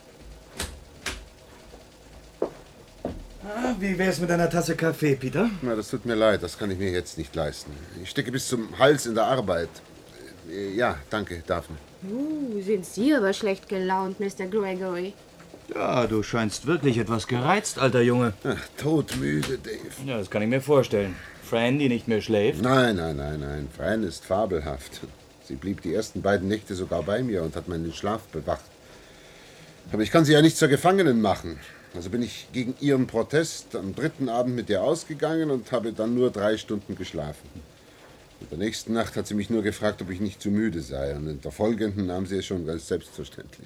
Ah, wie wär's mit einer Tasse Kaffee, Peter? Na, das tut mir leid, das kann ich mir jetzt nicht leisten. Ich stecke bis zum Hals in der Arbeit. Ja, danke, Daphne. Uh, sind Sie aber schlecht gelaunt, Mister Gregory. Ja, du scheinst wirklich etwas gereizt, alter Junge. Ach, todmüde, Dave. Ja, das kann ich mir vorstellen. Fran, die nicht mehr schläft? Nein, nein, nein, nein. Fran ist fabelhaft. Sie blieb die ersten beiden Nächte sogar bei mir und hat meinen Schlaf bewacht. Aber ich kann sie ja nicht zur Gefangenen machen. Also bin ich gegen ihren Protest am dritten Abend mit ihr ausgegangen und habe dann nur drei Stunden geschlafen. In der nächsten Nacht hat sie mich nur gefragt, ob ich nicht zu müde sei. Und in der folgenden nahm sie es schon ganz selbstverständlich.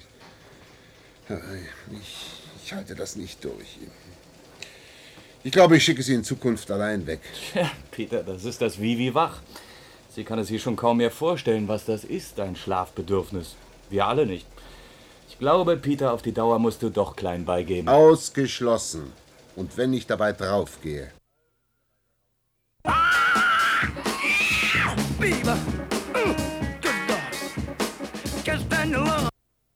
Ich, ich halte das nicht durch. Ich glaube, ich schicke sie in Zukunft allein weg. Tja, Peter, das ist das Vivi wach. Sie kann es sich schon kaum mehr vorstellen, was das ist, ein Schlafbedürfnis. Wir alle nicht. Ich glaube, Peter, auf die Dauer musst du doch klein beigeben. Ausgeschlossen. Und wenn ich dabei draufgehe. Beaver. Mm, good dog. Just stand alone.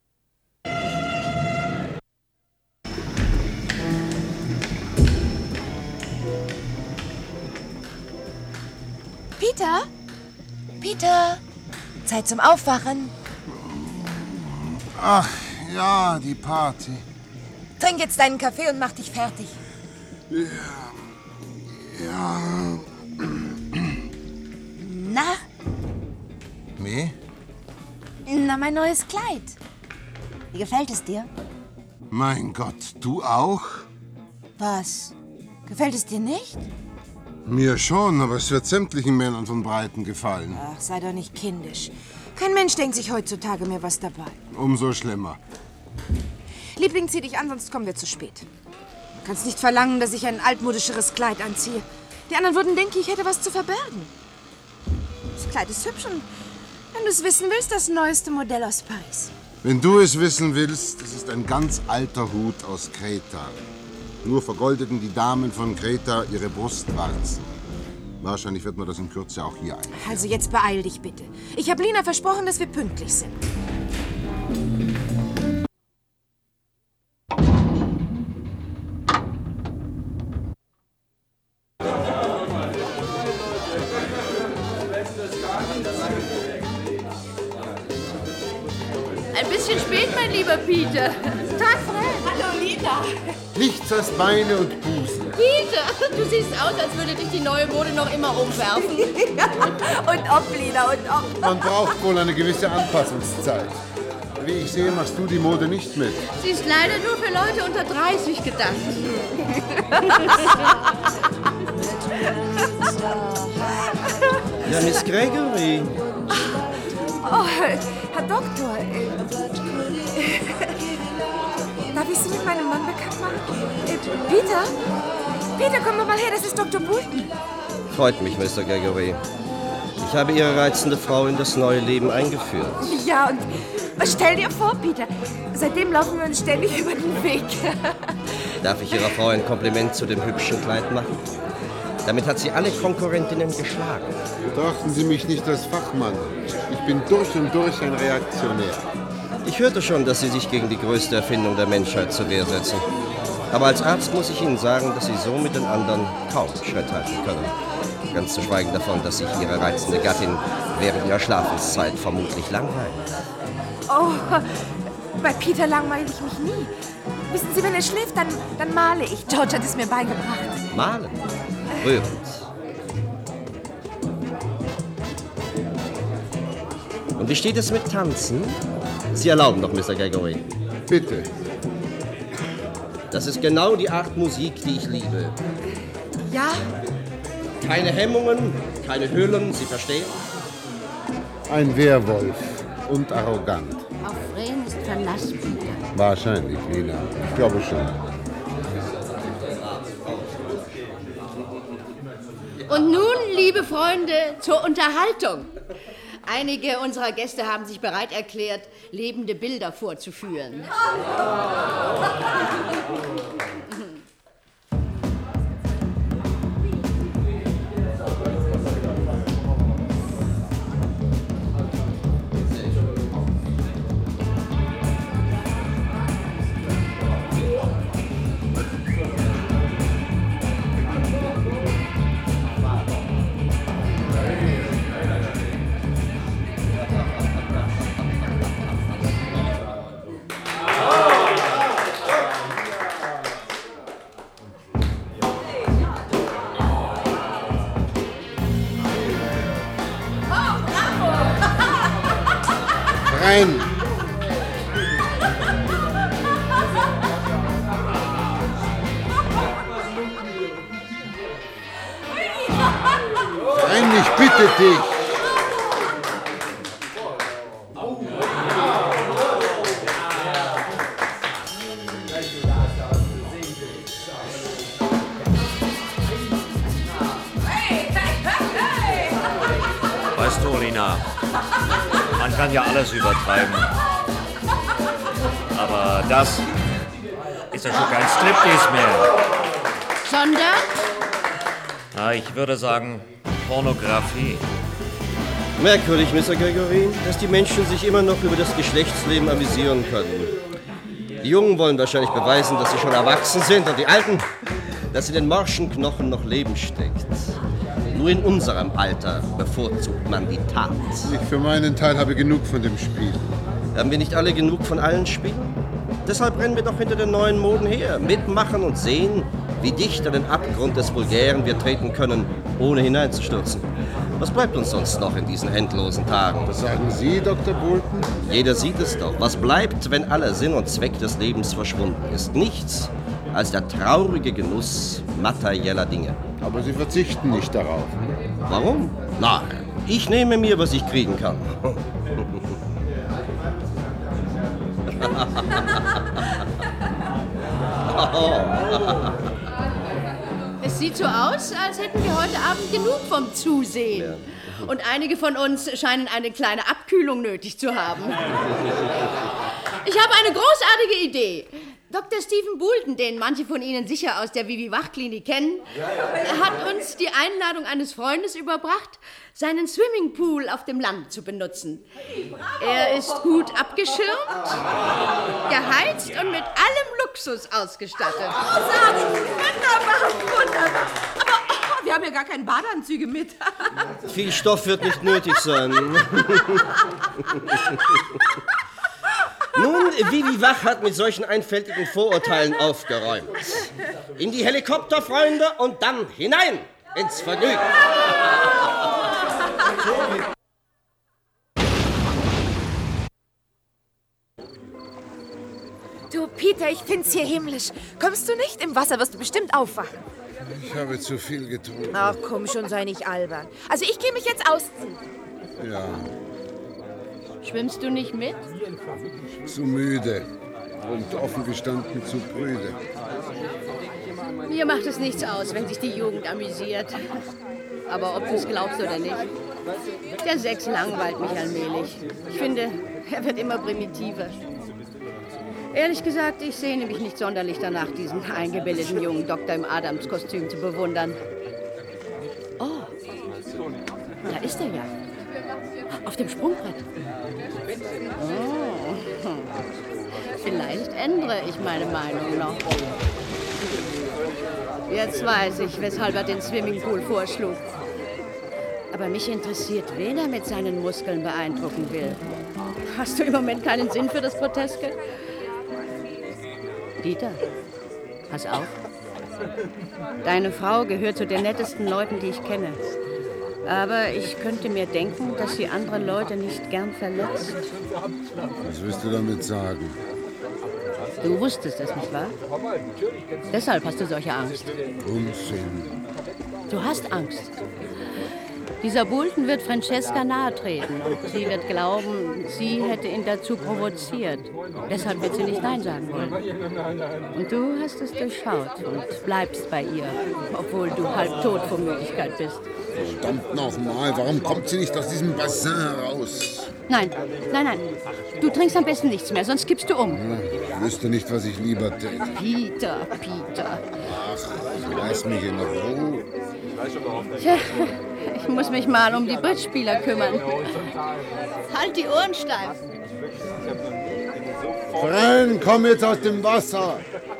Peter? Peter? Zeit zum Aufwachen. Ach, ja, die Party. Trink jetzt deinen Kaffee und mach dich fertig. Ja. Ja. Na? Me? Na, mein neues Kleid. Wie gefällt es dir? Mein Gott, du auch? Was? Gefällt es dir nicht? Mir schon, aber es wird sämtlichen Männern von Breiten gefallen. Ach, sei doch nicht kindisch. Kein Mensch denkt sich heutzutage mehr was dabei. Umso schlimmer. Liebling, zieh dich an, sonst kommen wir zu spät. Du kannst nicht verlangen, dass ich ein altmodischeres Kleid anziehe. Die anderen würden denken, ich hätte was zu verbergen. Das Kleid ist hübsch und wenn du es wissen willst, das neueste Modell aus Paris. Wenn du es wissen willst, es ist ein ganz alter Hut aus Kreta. Nur vergoldeten die Damen von Kreta ihre Brustwarzen. Wahrscheinlich wird man das in Kürze auch hier ein. Also jetzt beeil dich bitte. Ich habe Lina versprochen, dass wir pünktlich sind. Ein bisschen spät, mein lieber Peter. Tag, Fred. Hallo, Lina. Nichts als Beine und Busen. Peter, du siehst aus, als würde dich die neue Mode noch immer umwerfen. Und ob, Lina, und ob. Man braucht wohl eine gewisse Anpassungszeit. Wie ich sehe, machst du die Mode nicht mit. Sie ist leider nur für Leute unter dreißig gedacht. Ja, Miss Gregory. Oh, Herr Doktor. Äh, darf ich Sie mit meinem Mann bekannt machen? Äh, Peter? Peter, komm doch mal her, das ist Doktor Boulton. Freut mich, Mister Gregory. Ich habe Ihre reizende Frau in das neue Leben eingeführt. Ja, und stell dir vor, Peter, seitdem laufen wir uns ständig über den Weg. Darf ich Ihrer Frau ein Kompliment zu dem hübschen Kleid machen? Damit hat sie alle Konkurrentinnen geschlagen. Betrachten Sie mich nicht als Fachmann. Ich bin durch und durch ein Reaktionär. Ich hörte schon, dass Sie sich gegen die größte Erfindung der Menschheit zur Wehr setzen. Aber als Arzt muss ich Ihnen sagen, dass Sie so mit den anderen kaum Schritt halten können. Ganz zu schweigen davon, dass sich Ihre reizende Gattin während Ihrer Schlafenszeit vermutlich langweilt. Oh, bei Peter langweile ich mich nie. Wissen Sie, wenn er schläft, dann, dann male ich. George hat es mir beigebracht. Malen? Rührend. Und wie steht es mit Tanzen? Sie erlauben doch, Mister Gregory. Bitte. Das ist genau die Art Musik, die ich liebe. Ja? Keine Hemmungen, keine Hüllen, Sie verstehen? Ein Werwolf und arrogant. Auf Fren ist Verlass, Peter. Wahrscheinlich, Lina. Ich glaube schon. Und nun, liebe Freunde, zur Unterhaltung. Einige unserer Gäste haben sich bereit erklärt, lebende Bilder vorzuführen. Rein! Rein, ich bitte dich! Weißt du, Lina, man kann ja alles übertreiben. Aber das ist ja schon kein Striptease mehr. Sondern? Na, ich würde sagen, Pornografie. Merkwürdig, Mister Gregory, dass die Menschen sich immer noch über das Geschlechtsleben amüsieren können. Die Jungen wollen wahrscheinlich beweisen, dass sie schon erwachsen sind und die Alten, dass in den morschen Knochen noch Leben steckt. Nur in unserem Alter bevorzugt man die Tat. Ich für meinen Teil habe genug von dem Spiel. Haben wir nicht alle genug von allen Spielen? Deshalb rennen wir doch hinter den neuen Moden her, mitmachen und sehen, wie dicht an den Abgrund des Vulgären wir treten können, ohne hineinzustürzen. Was bleibt uns sonst noch in diesen endlosen Tagen? Was sagen Sie, Doktor Boulton? Jeder sieht es doch. Was bleibt, wenn aller Sinn und Zweck des Lebens verschwunden ist? Nichts als der traurige Genuss materieller Dinge. Aber Sie verzichten nicht darauf. Warum? Na, ich nehme mir, was ich kriegen kann. Es sieht so aus, als hätten wir heute Abend genug vom Zusehen. Und einige von uns scheinen eine kleine Abkühlung nötig zu haben. Ich habe eine großartige Idee. Doktor Stephen Boulton, den manche von Ihnen sicher aus der Vivi-Wach-Klinik kennen, hat uns die Einladung eines Freundes überbracht, seinen Swimmingpool auf dem Land zu benutzen. Er ist gut abgeschirmt, geheizt und mit allem Luxus ausgestattet. Großartig! Wunderbar, wunderbar! Aber oh, wir haben ja gar keine Badeanzüge mit. Viel Stoff wird nicht nötig sein. Nun, Vivi Wach hat mit solchen einfältigen Vorurteilen aufgeräumt. In die Helikopter, Freunde, und dann hinein ins Vergnügen. Du, Peter, ich find's hier himmlisch. Kommst du nicht? Im Wasser wirst du bestimmt aufwachen. Ich habe zu viel getrunken. Ach komm schon, sei nicht albern. Also ich gehe mich jetzt ausziehen. Ja, Schwimmst du nicht mit? zu müde und offen gestanden zu prüde. Mir macht es nichts aus, wenn sich die Jugend amüsiert. Aber ob du es glaubst oder nicht, der Sex langweilt mich allmählich. Ich finde, er wird immer primitiver. Ehrlich gesagt, ich sehne mich nicht sonderlich danach, diesen eingebildeten jungen Doktor im Adamskostüm zu bewundern. Oh, da ist er ja. Auf dem Sprungbrett. Oh. Vielleicht ändere ich meine Meinung noch. Jetzt weiß ich, weshalb er den Swimmingpool vorschlug. Aber mich interessiert, wen er mit seinen Muskeln beeindrucken will. Hast du im Moment keinen Sinn für das Groteske? Dieter, pass auf. Deine Frau gehört zu den nettesten Leuten, die ich kenne. Aber ich könnte mir denken, dass sie andere Leute nicht gern verletzt. Was willst du damit sagen? Du wusstest es, nicht wahr? Deshalb hast du solche Angst. Unsinn. Du hast Angst. Dieser Boulton wird Francesca nahetreten und sie wird glauben, sie hätte ihn dazu provoziert. Deshalb wird sie nicht Nein sagen wollen. Und du hast es durchschaut und bleibst bei ihr, obwohl du halb tot vor Müdigkeit bist. Verdammt nochmal, warum kommt sie nicht aus diesem Bassin heraus? Nein, nein, nein. Du trinkst am besten nichts mehr, sonst kippst du um. Ich wüsste nicht, was ich lieber täte. Peter, Peter. Ach, lass mich in Ruhe. Tja, ich muss mich mal um die Bridge-Spieler kümmern. Halt die Ohren steif. Fren, komm jetzt aus dem Wasser.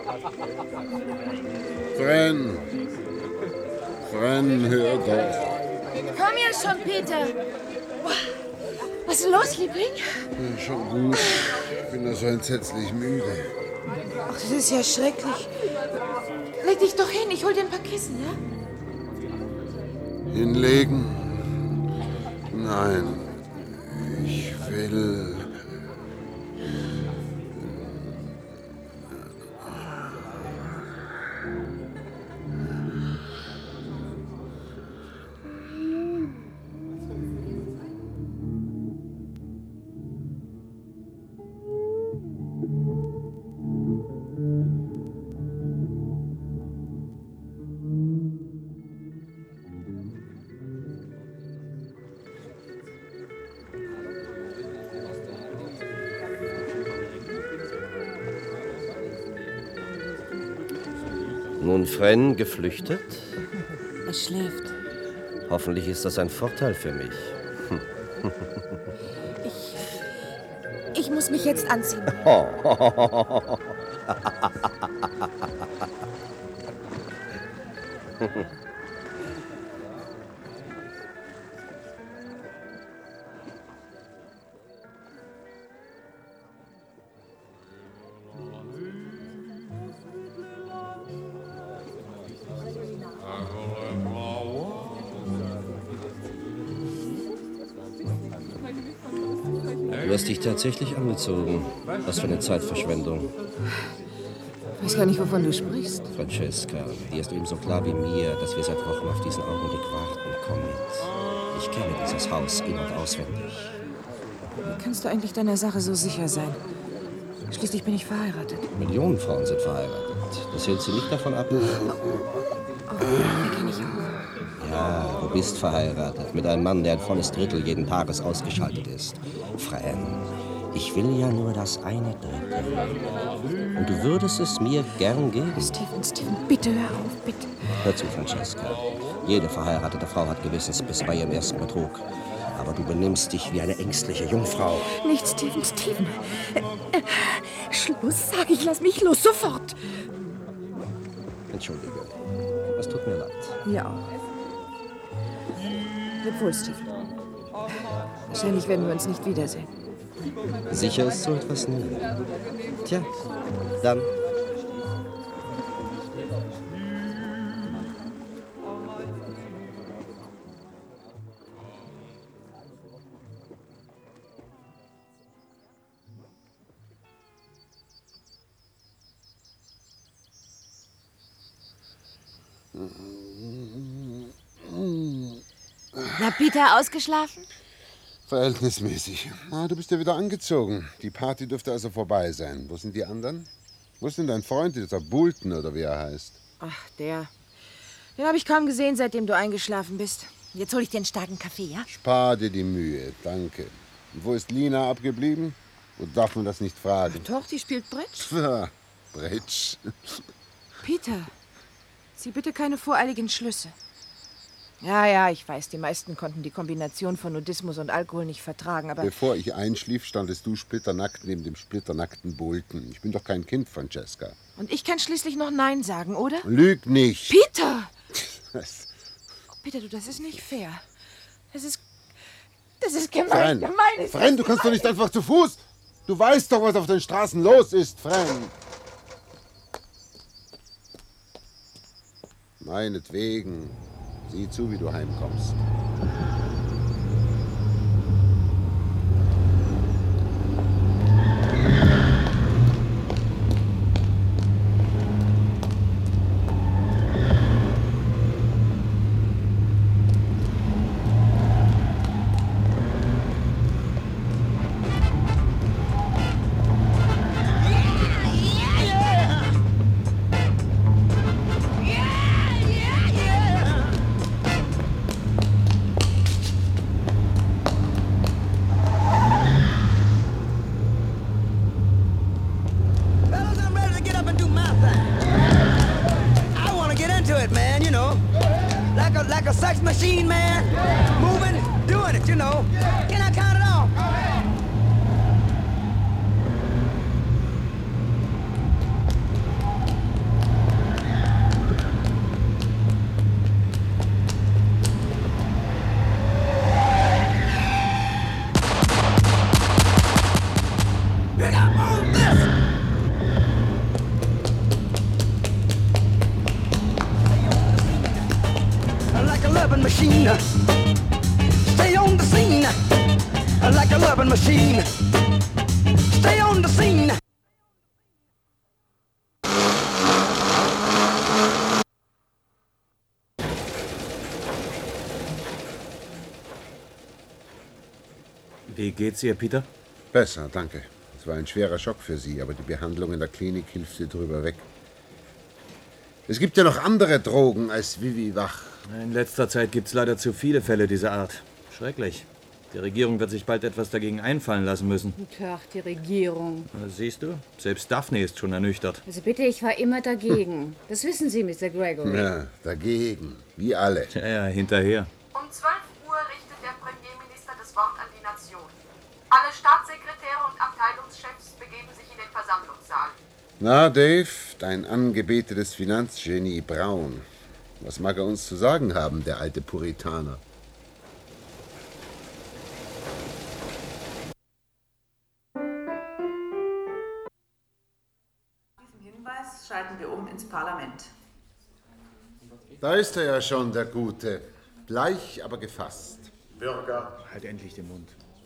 Fren. Fren, hör doch. Komm jetzt schon, Peter. Was ist los, Liebling? Ja, schon gut. Ich bin nur so entsetzlich müde. Ach, das ist ja schrecklich. Leg dich doch hin, ich hol dir ein paar Kissen, ja? Hinlegen? Nein. Ich will... Nun Fren geflüchtet? Er schläft. Hoffentlich ist das ein Vorteil für mich. Ich, ich muss mich jetzt anziehen. Du hast dich tatsächlich angezogen. Was für eine Zeitverschwendung. Ich weiß gar nicht, wovon du sprichst. Francesca, dir ist ebenso klar wie mir, dass wir seit Wochen auf diesen Augenblick warten. Komm mit. Ich kenne dieses Haus in- und auswendig. Wie kannst du eigentlich deiner Sache so sicher sein? Schließlich bin ich verheiratet. Millionen Frauen sind verheiratet. Das hält sie nicht davon ab. Oh, wie kann ich auch? Ja, du bist verheiratet mit einem Mann, der ein volles Drittel jeden Tages ausgeschaltet ist. Fran, ich will ja nur das eine Drittel. Und du würdest es mir gern geben. Steven, Steven, bitte hör auf, bitte. Hör zu, Francesca. Jede verheiratete Frau hat Gewissensbisse bei ihrem ersten Betrug. Aber du benimmst dich wie eine ängstliche Jungfrau. Nicht Steven, Steven. Äh, äh, Schluss, sag ich, lass mich los, sofort. Entschuldige. Es tut mir leid. Ja. Leb wohl, Steven. Wahrscheinlich werden wir uns nicht wiedersehen. Sicher ist so etwas nie. Tja, dann. Na, Peter, ausgeschlafen? Verhältnismäßig. Ah, du bist ja wieder angezogen. Die Party dürfte also vorbei sein. Wo sind die anderen? Wo ist denn dein Freund, dieser Bulton oder wie er heißt? Ach, der. Den habe ich kaum gesehen, seitdem du eingeschlafen bist. Jetzt hole ich dir einen starken Kaffee, ja? Spar dir die Mühe, danke. Und wo ist Lina abgeblieben? Oder darf man das nicht fragen? Ach doch, die spielt Bridge. Tja, Bridge. Peter, zieh bitte keine voreiligen Schlüsse. Ja, ja, ich weiß, die meisten konnten die Kombination von Nudismus und Alkohol nicht vertragen, aber... Bevor ich einschlief, standest du splitternackt neben dem splitternackten Bulton. Ich bin doch kein Kind, Francesca. Und ich kann schließlich noch Nein sagen, oder? Lüg nicht. Peter! Oh, Peter, du, das ist nicht fair. Das ist... Das ist gemein, Fran, gemein ist Fran, das. du kannst doch nicht einfach zu Fuß. Du weißt doch, was auf den Straßen los ist, Fran. Meinetwegen. Sieh zu, wie du heimkommst. Machine, man. Moving, doing it, you know. Can I count it off? Pick up on this. Like a loving machine, stay on the scene. Like a loving machine, stay on the scene. Wie geht's ihr, Peter? Besser, danke. Es war ein schwerer Schock für Sie, aber die Behandlung in der Klinik hilft Sie drüber weg. Es gibt ja noch andere Drogen als Vivi-Wach. In letzter Zeit gibt's leider zu viele Fälle dieser Art. Schrecklich. Die Regierung wird sich bald etwas dagegen einfallen lassen müssen. Tach, die Regierung. Na, siehst du? Selbst Daphne ist schon ernüchtert. Also bitte, ich war immer dagegen. Das wissen Sie, Mister Gregory. Ja, dagegen. Wie alle. Ja, ja, hinterher. Um zwölf Uhr richtet der Premierminister das Wort an die Nation. Alle Staatssekretäre und Abteilungschefs begeben sich in den Versammlungssaal. Na, Dave, dein angebetetes Finanzgenie Braun. Was mag er uns zu sagen haben, der alte Puritaner? Diesen Hinweis schalten wir um ins Parlament. Da ist er ja schon, der Gute. Bleich, aber gefasst. Bürger, halt endlich den Mund.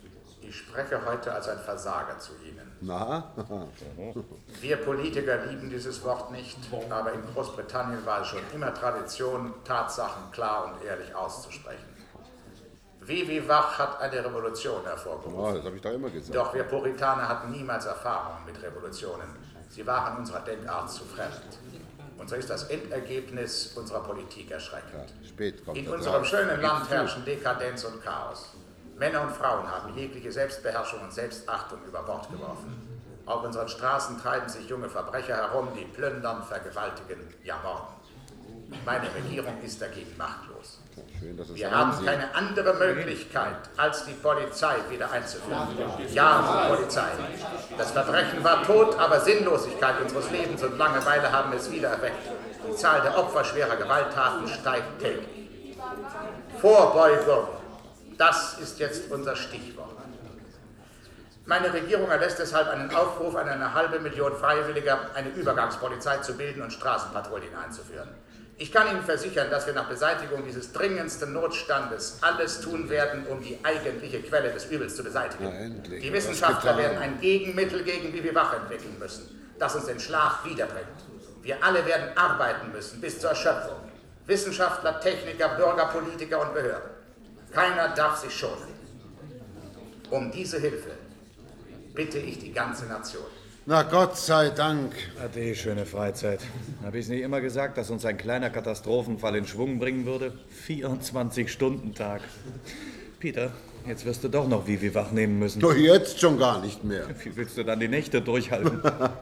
Ich spreche heute als ein Versager zu Ihnen. Na? Wir Politiker lieben dieses Wort nicht, aber in Großbritannien war es schon immer Tradition, Tatsachen klar und ehrlich auszusprechen. Vivi Wach hat eine Revolution hervorgerufen. Ja, das habe ich doch immer gesagt. Doch wir Puritaner hatten niemals Erfahrungen mit Revolutionen. Sie waren unserer Denkart zu fremd. Und so ist das Endergebnis unserer Politik erschreckend. Ja, spät kommt In das unserem raus. schönen Land herrschen Dekadenz und Chaos. Männer und Frauen haben jegliche Selbstbeherrschung und Selbstachtung über Bord geworfen. Auf unseren Straßen treiben sich junge Verbrecher herum, die plündern, vergewaltigen, ja morden. Meine Regierung ist dagegen machtlos. Schön, dass es Wir so haben ansehen. keine andere Möglichkeit, als die Polizei wieder einzuführen. Ja, Polizei. Das Verbrechen war tot, aber Sinnlosigkeit unseres Lebens und Langeweile haben es wieder erweckt. Die Zahl der Opfer schwerer Gewalttaten steigt täglich. Vorbeugung. Das ist jetzt unser Stichwort. Meine Regierung erlässt deshalb einen Aufruf an eine halbe Million Freiwilliger, eine Übergangspolizei zu bilden und Straßenpatrouillen einzuführen. Ich kann Ihnen versichern, dass wir nach Beseitigung dieses dringendsten Notstandes alles tun werden, um die eigentliche Quelle des Übels zu beseitigen. Na, endlich. Die Was Wissenschaftler getan? werden ein Gegenmittel gegen Vivi Wach entwickeln müssen, das uns den Schlaf wiederbringt. Wir alle werden arbeiten müssen bis zur Erschöpfung. Wissenschaftler, Techniker, Bürger, Politiker und Behörden. Keiner darf sich schonen. Um diese Hilfe bitte ich die ganze Nation. Na Gott sei Dank. Ade, schöne Freizeit. Habe ich es nicht immer gesagt, dass uns ein kleiner Katastrophenfall in Schwung bringen würde? vierundzwanzig-Stunden-Tag. Peter, jetzt wirst du doch noch Vivi wach nehmen müssen. Doch jetzt schon gar nicht mehr. Wie willst du dann die Nächte durchhalten?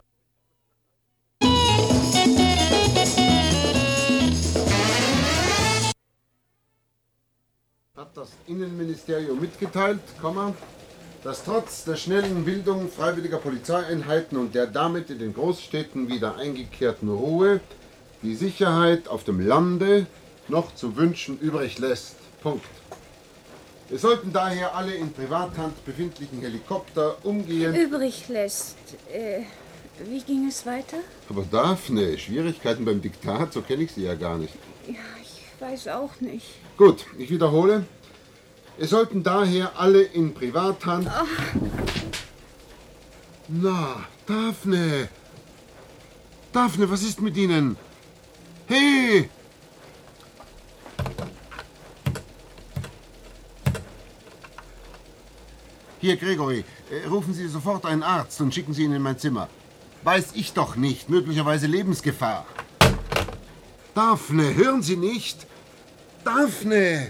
Hat das Innenministerium mitgeteilt, Komma, dass trotz der schnellen Bildung freiwilliger Polizeieinheiten und der damit in den Großstädten wieder eingekehrten Ruhe die Sicherheit auf dem Lande noch zu wünschen übrig lässt. Punkt. Wir sollten daher alle in Privathand befindlichen Helikopter umgehend... Übrig lässt. Äh, wie ging es weiter? Aber Daphne, Schwierigkeiten beim Diktat, so kenne ich sie ja gar nicht. Ja, ich weiß auch nicht. Gut, ich wiederhole. Es sollten daher alle in Privathand... Ach. Na, Daphne! Daphne, was ist mit Ihnen? Hey! Hier, Gregory, äh, rufen Sie sofort einen Arzt und schicken Sie ihn in mein Zimmer. Weiß ich doch nicht, möglicherweise Lebensgefahr. Daphne, hören Sie nicht? Daphne!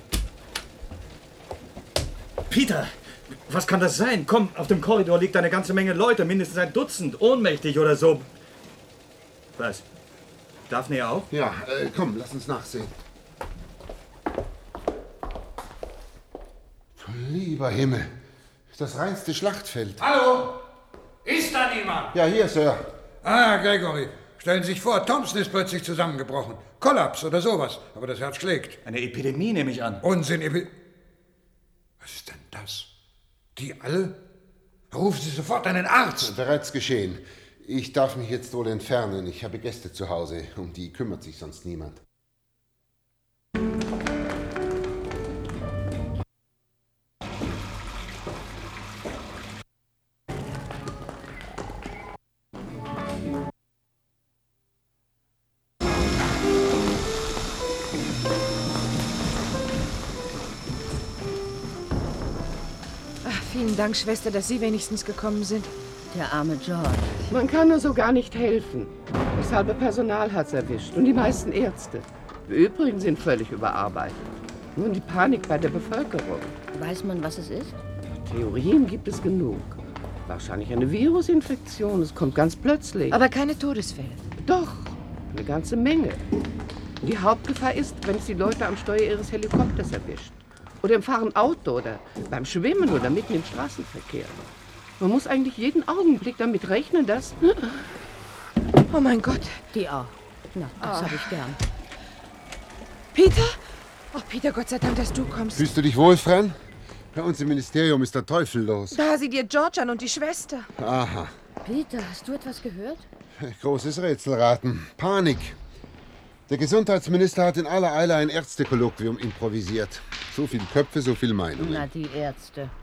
Peter, was kann das sein? Komm, auf dem Korridor liegt eine ganze Menge Leute, mindestens ein Dutzend, ohnmächtig oder so. Was? Daphne auch? Ja, äh, komm, lass uns nachsehen. Lieber Himmel, das reinste Schlachtfeld. Hallo? Ist da niemand? Ja, hier, Sir. Ah, Gregory. Stellen Sie sich vor, Thompson ist plötzlich zusammengebrochen. Kollaps oder sowas. Aber das Herz schlägt. Eine Epidemie, nehme ich an. Unsinn, Epi... Was ist denn das? Die alle? Rufen Sie sofort einen Arzt. Bereits geschehen. Ich darf mich jetzt wohl entfernen. Ich habe Gäste zu Hause. Um die kümmert sich sonst niemand. Vielen Dank, Schwester, dass Sie wenigstens gekommen sind. Der arme George. Man kann nur so gar nicht helfen. Das halbe Personal hat's erwischt und die meisten Ärzte. Die übrigen sind völlig überarbeitet. Nun die Panik bei der Bevölkerung. Weiß man, was es ist? Theorien gibt es genug. Wahrscheinlich eine Virusinfektion. Es kommt ganz plötzlich. Aber keine Todesfälle. Doch, eine ganze Menge. Die Hauptgefahr ist, wenn es die Leute am Steuer ihres Helikopters erwischt. Oder im fahrenden Auto oder beim Schwimmen oder mitten im Straßenverkehr. Man muss eigentlich jeden Augenblick damit rechnen, dass... Oh mein Gott. Die auch. Na, das Ah. habe ich gern. Peter? Oh, Peter, Gott sei Dank, dass du kommst. Fühlst du dich wohl, Fran? Bei uns im Ministerium ist der Teufel los. Da sieh dir George an und die Schwester. Aha. Peter, hast du etwas gehört? Großes Rätselraten. Panik. Der Gesundheitsminister hat in aller Eile ein Ärztekolloquium improvisiert. So viele Köpfe, so viel Meinungen. Na, die Ärzte.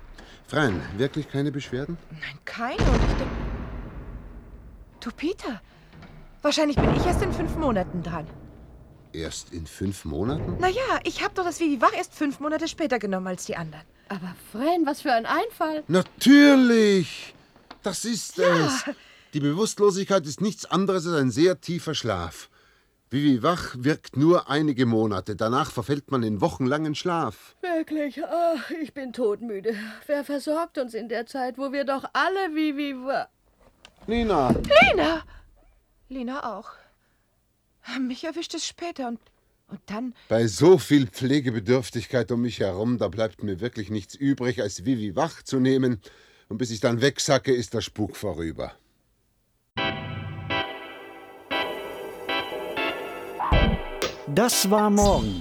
Fran, wirklich keine Beschwerden? Nein, keine. Und ich denke... Du, Peter, wahrscheinlich bin ich erst in fünf Monaten dran. Erst in fünf Monaten? Naja, ich habe doch das Vivi Wach erst fünf Monate später genommen als die anderen. Aber Fran, was für ein Einfall. Natürlich! Das ist Ja. es. Die Bewusstlosigkeit ist nichts anderes als ein sehr tiefer Schlaf. Vivi Wach wirkt nur einige Monate. Danach verfällt man in wochenlangen Schlaf. Wirklich, ach, ich bin todmüde. Wer versorgt uns in der Zeit, wo wir doch alle wie wie... Lina! Lina! Lina auch. Mich erwischt es später und, und dann... Bei so viel Pflegebedürftigkeit um mich herum, da bleibt mir wirklich nichts übrig, als Vivi Wach zu nehmen. Und bis ich dann wegsacke, ist der Spuk vorüber. Das war morgen.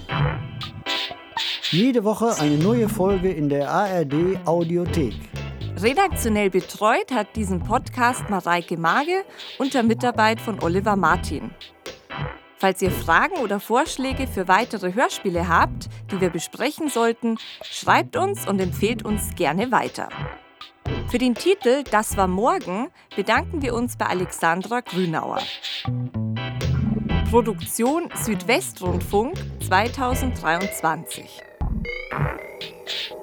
Jede Woche eine neue Folge in der A R D Audiothek. Redaktionell betreut hat diesen Podcast Mareike Mage unter Mitarbeit von Oliver Martin. Falls ihr Fragen oder Vorschläge für weitere Hörspiele habt, die wir besprechen sollten, schreibt uns und empfehlt uns gerne weiter. Für den Titel Das war morgen bedanken wir uns bei Alexandra Grünauer. Produktion Südwestrundfunk zweitausenddreiundzwanzig.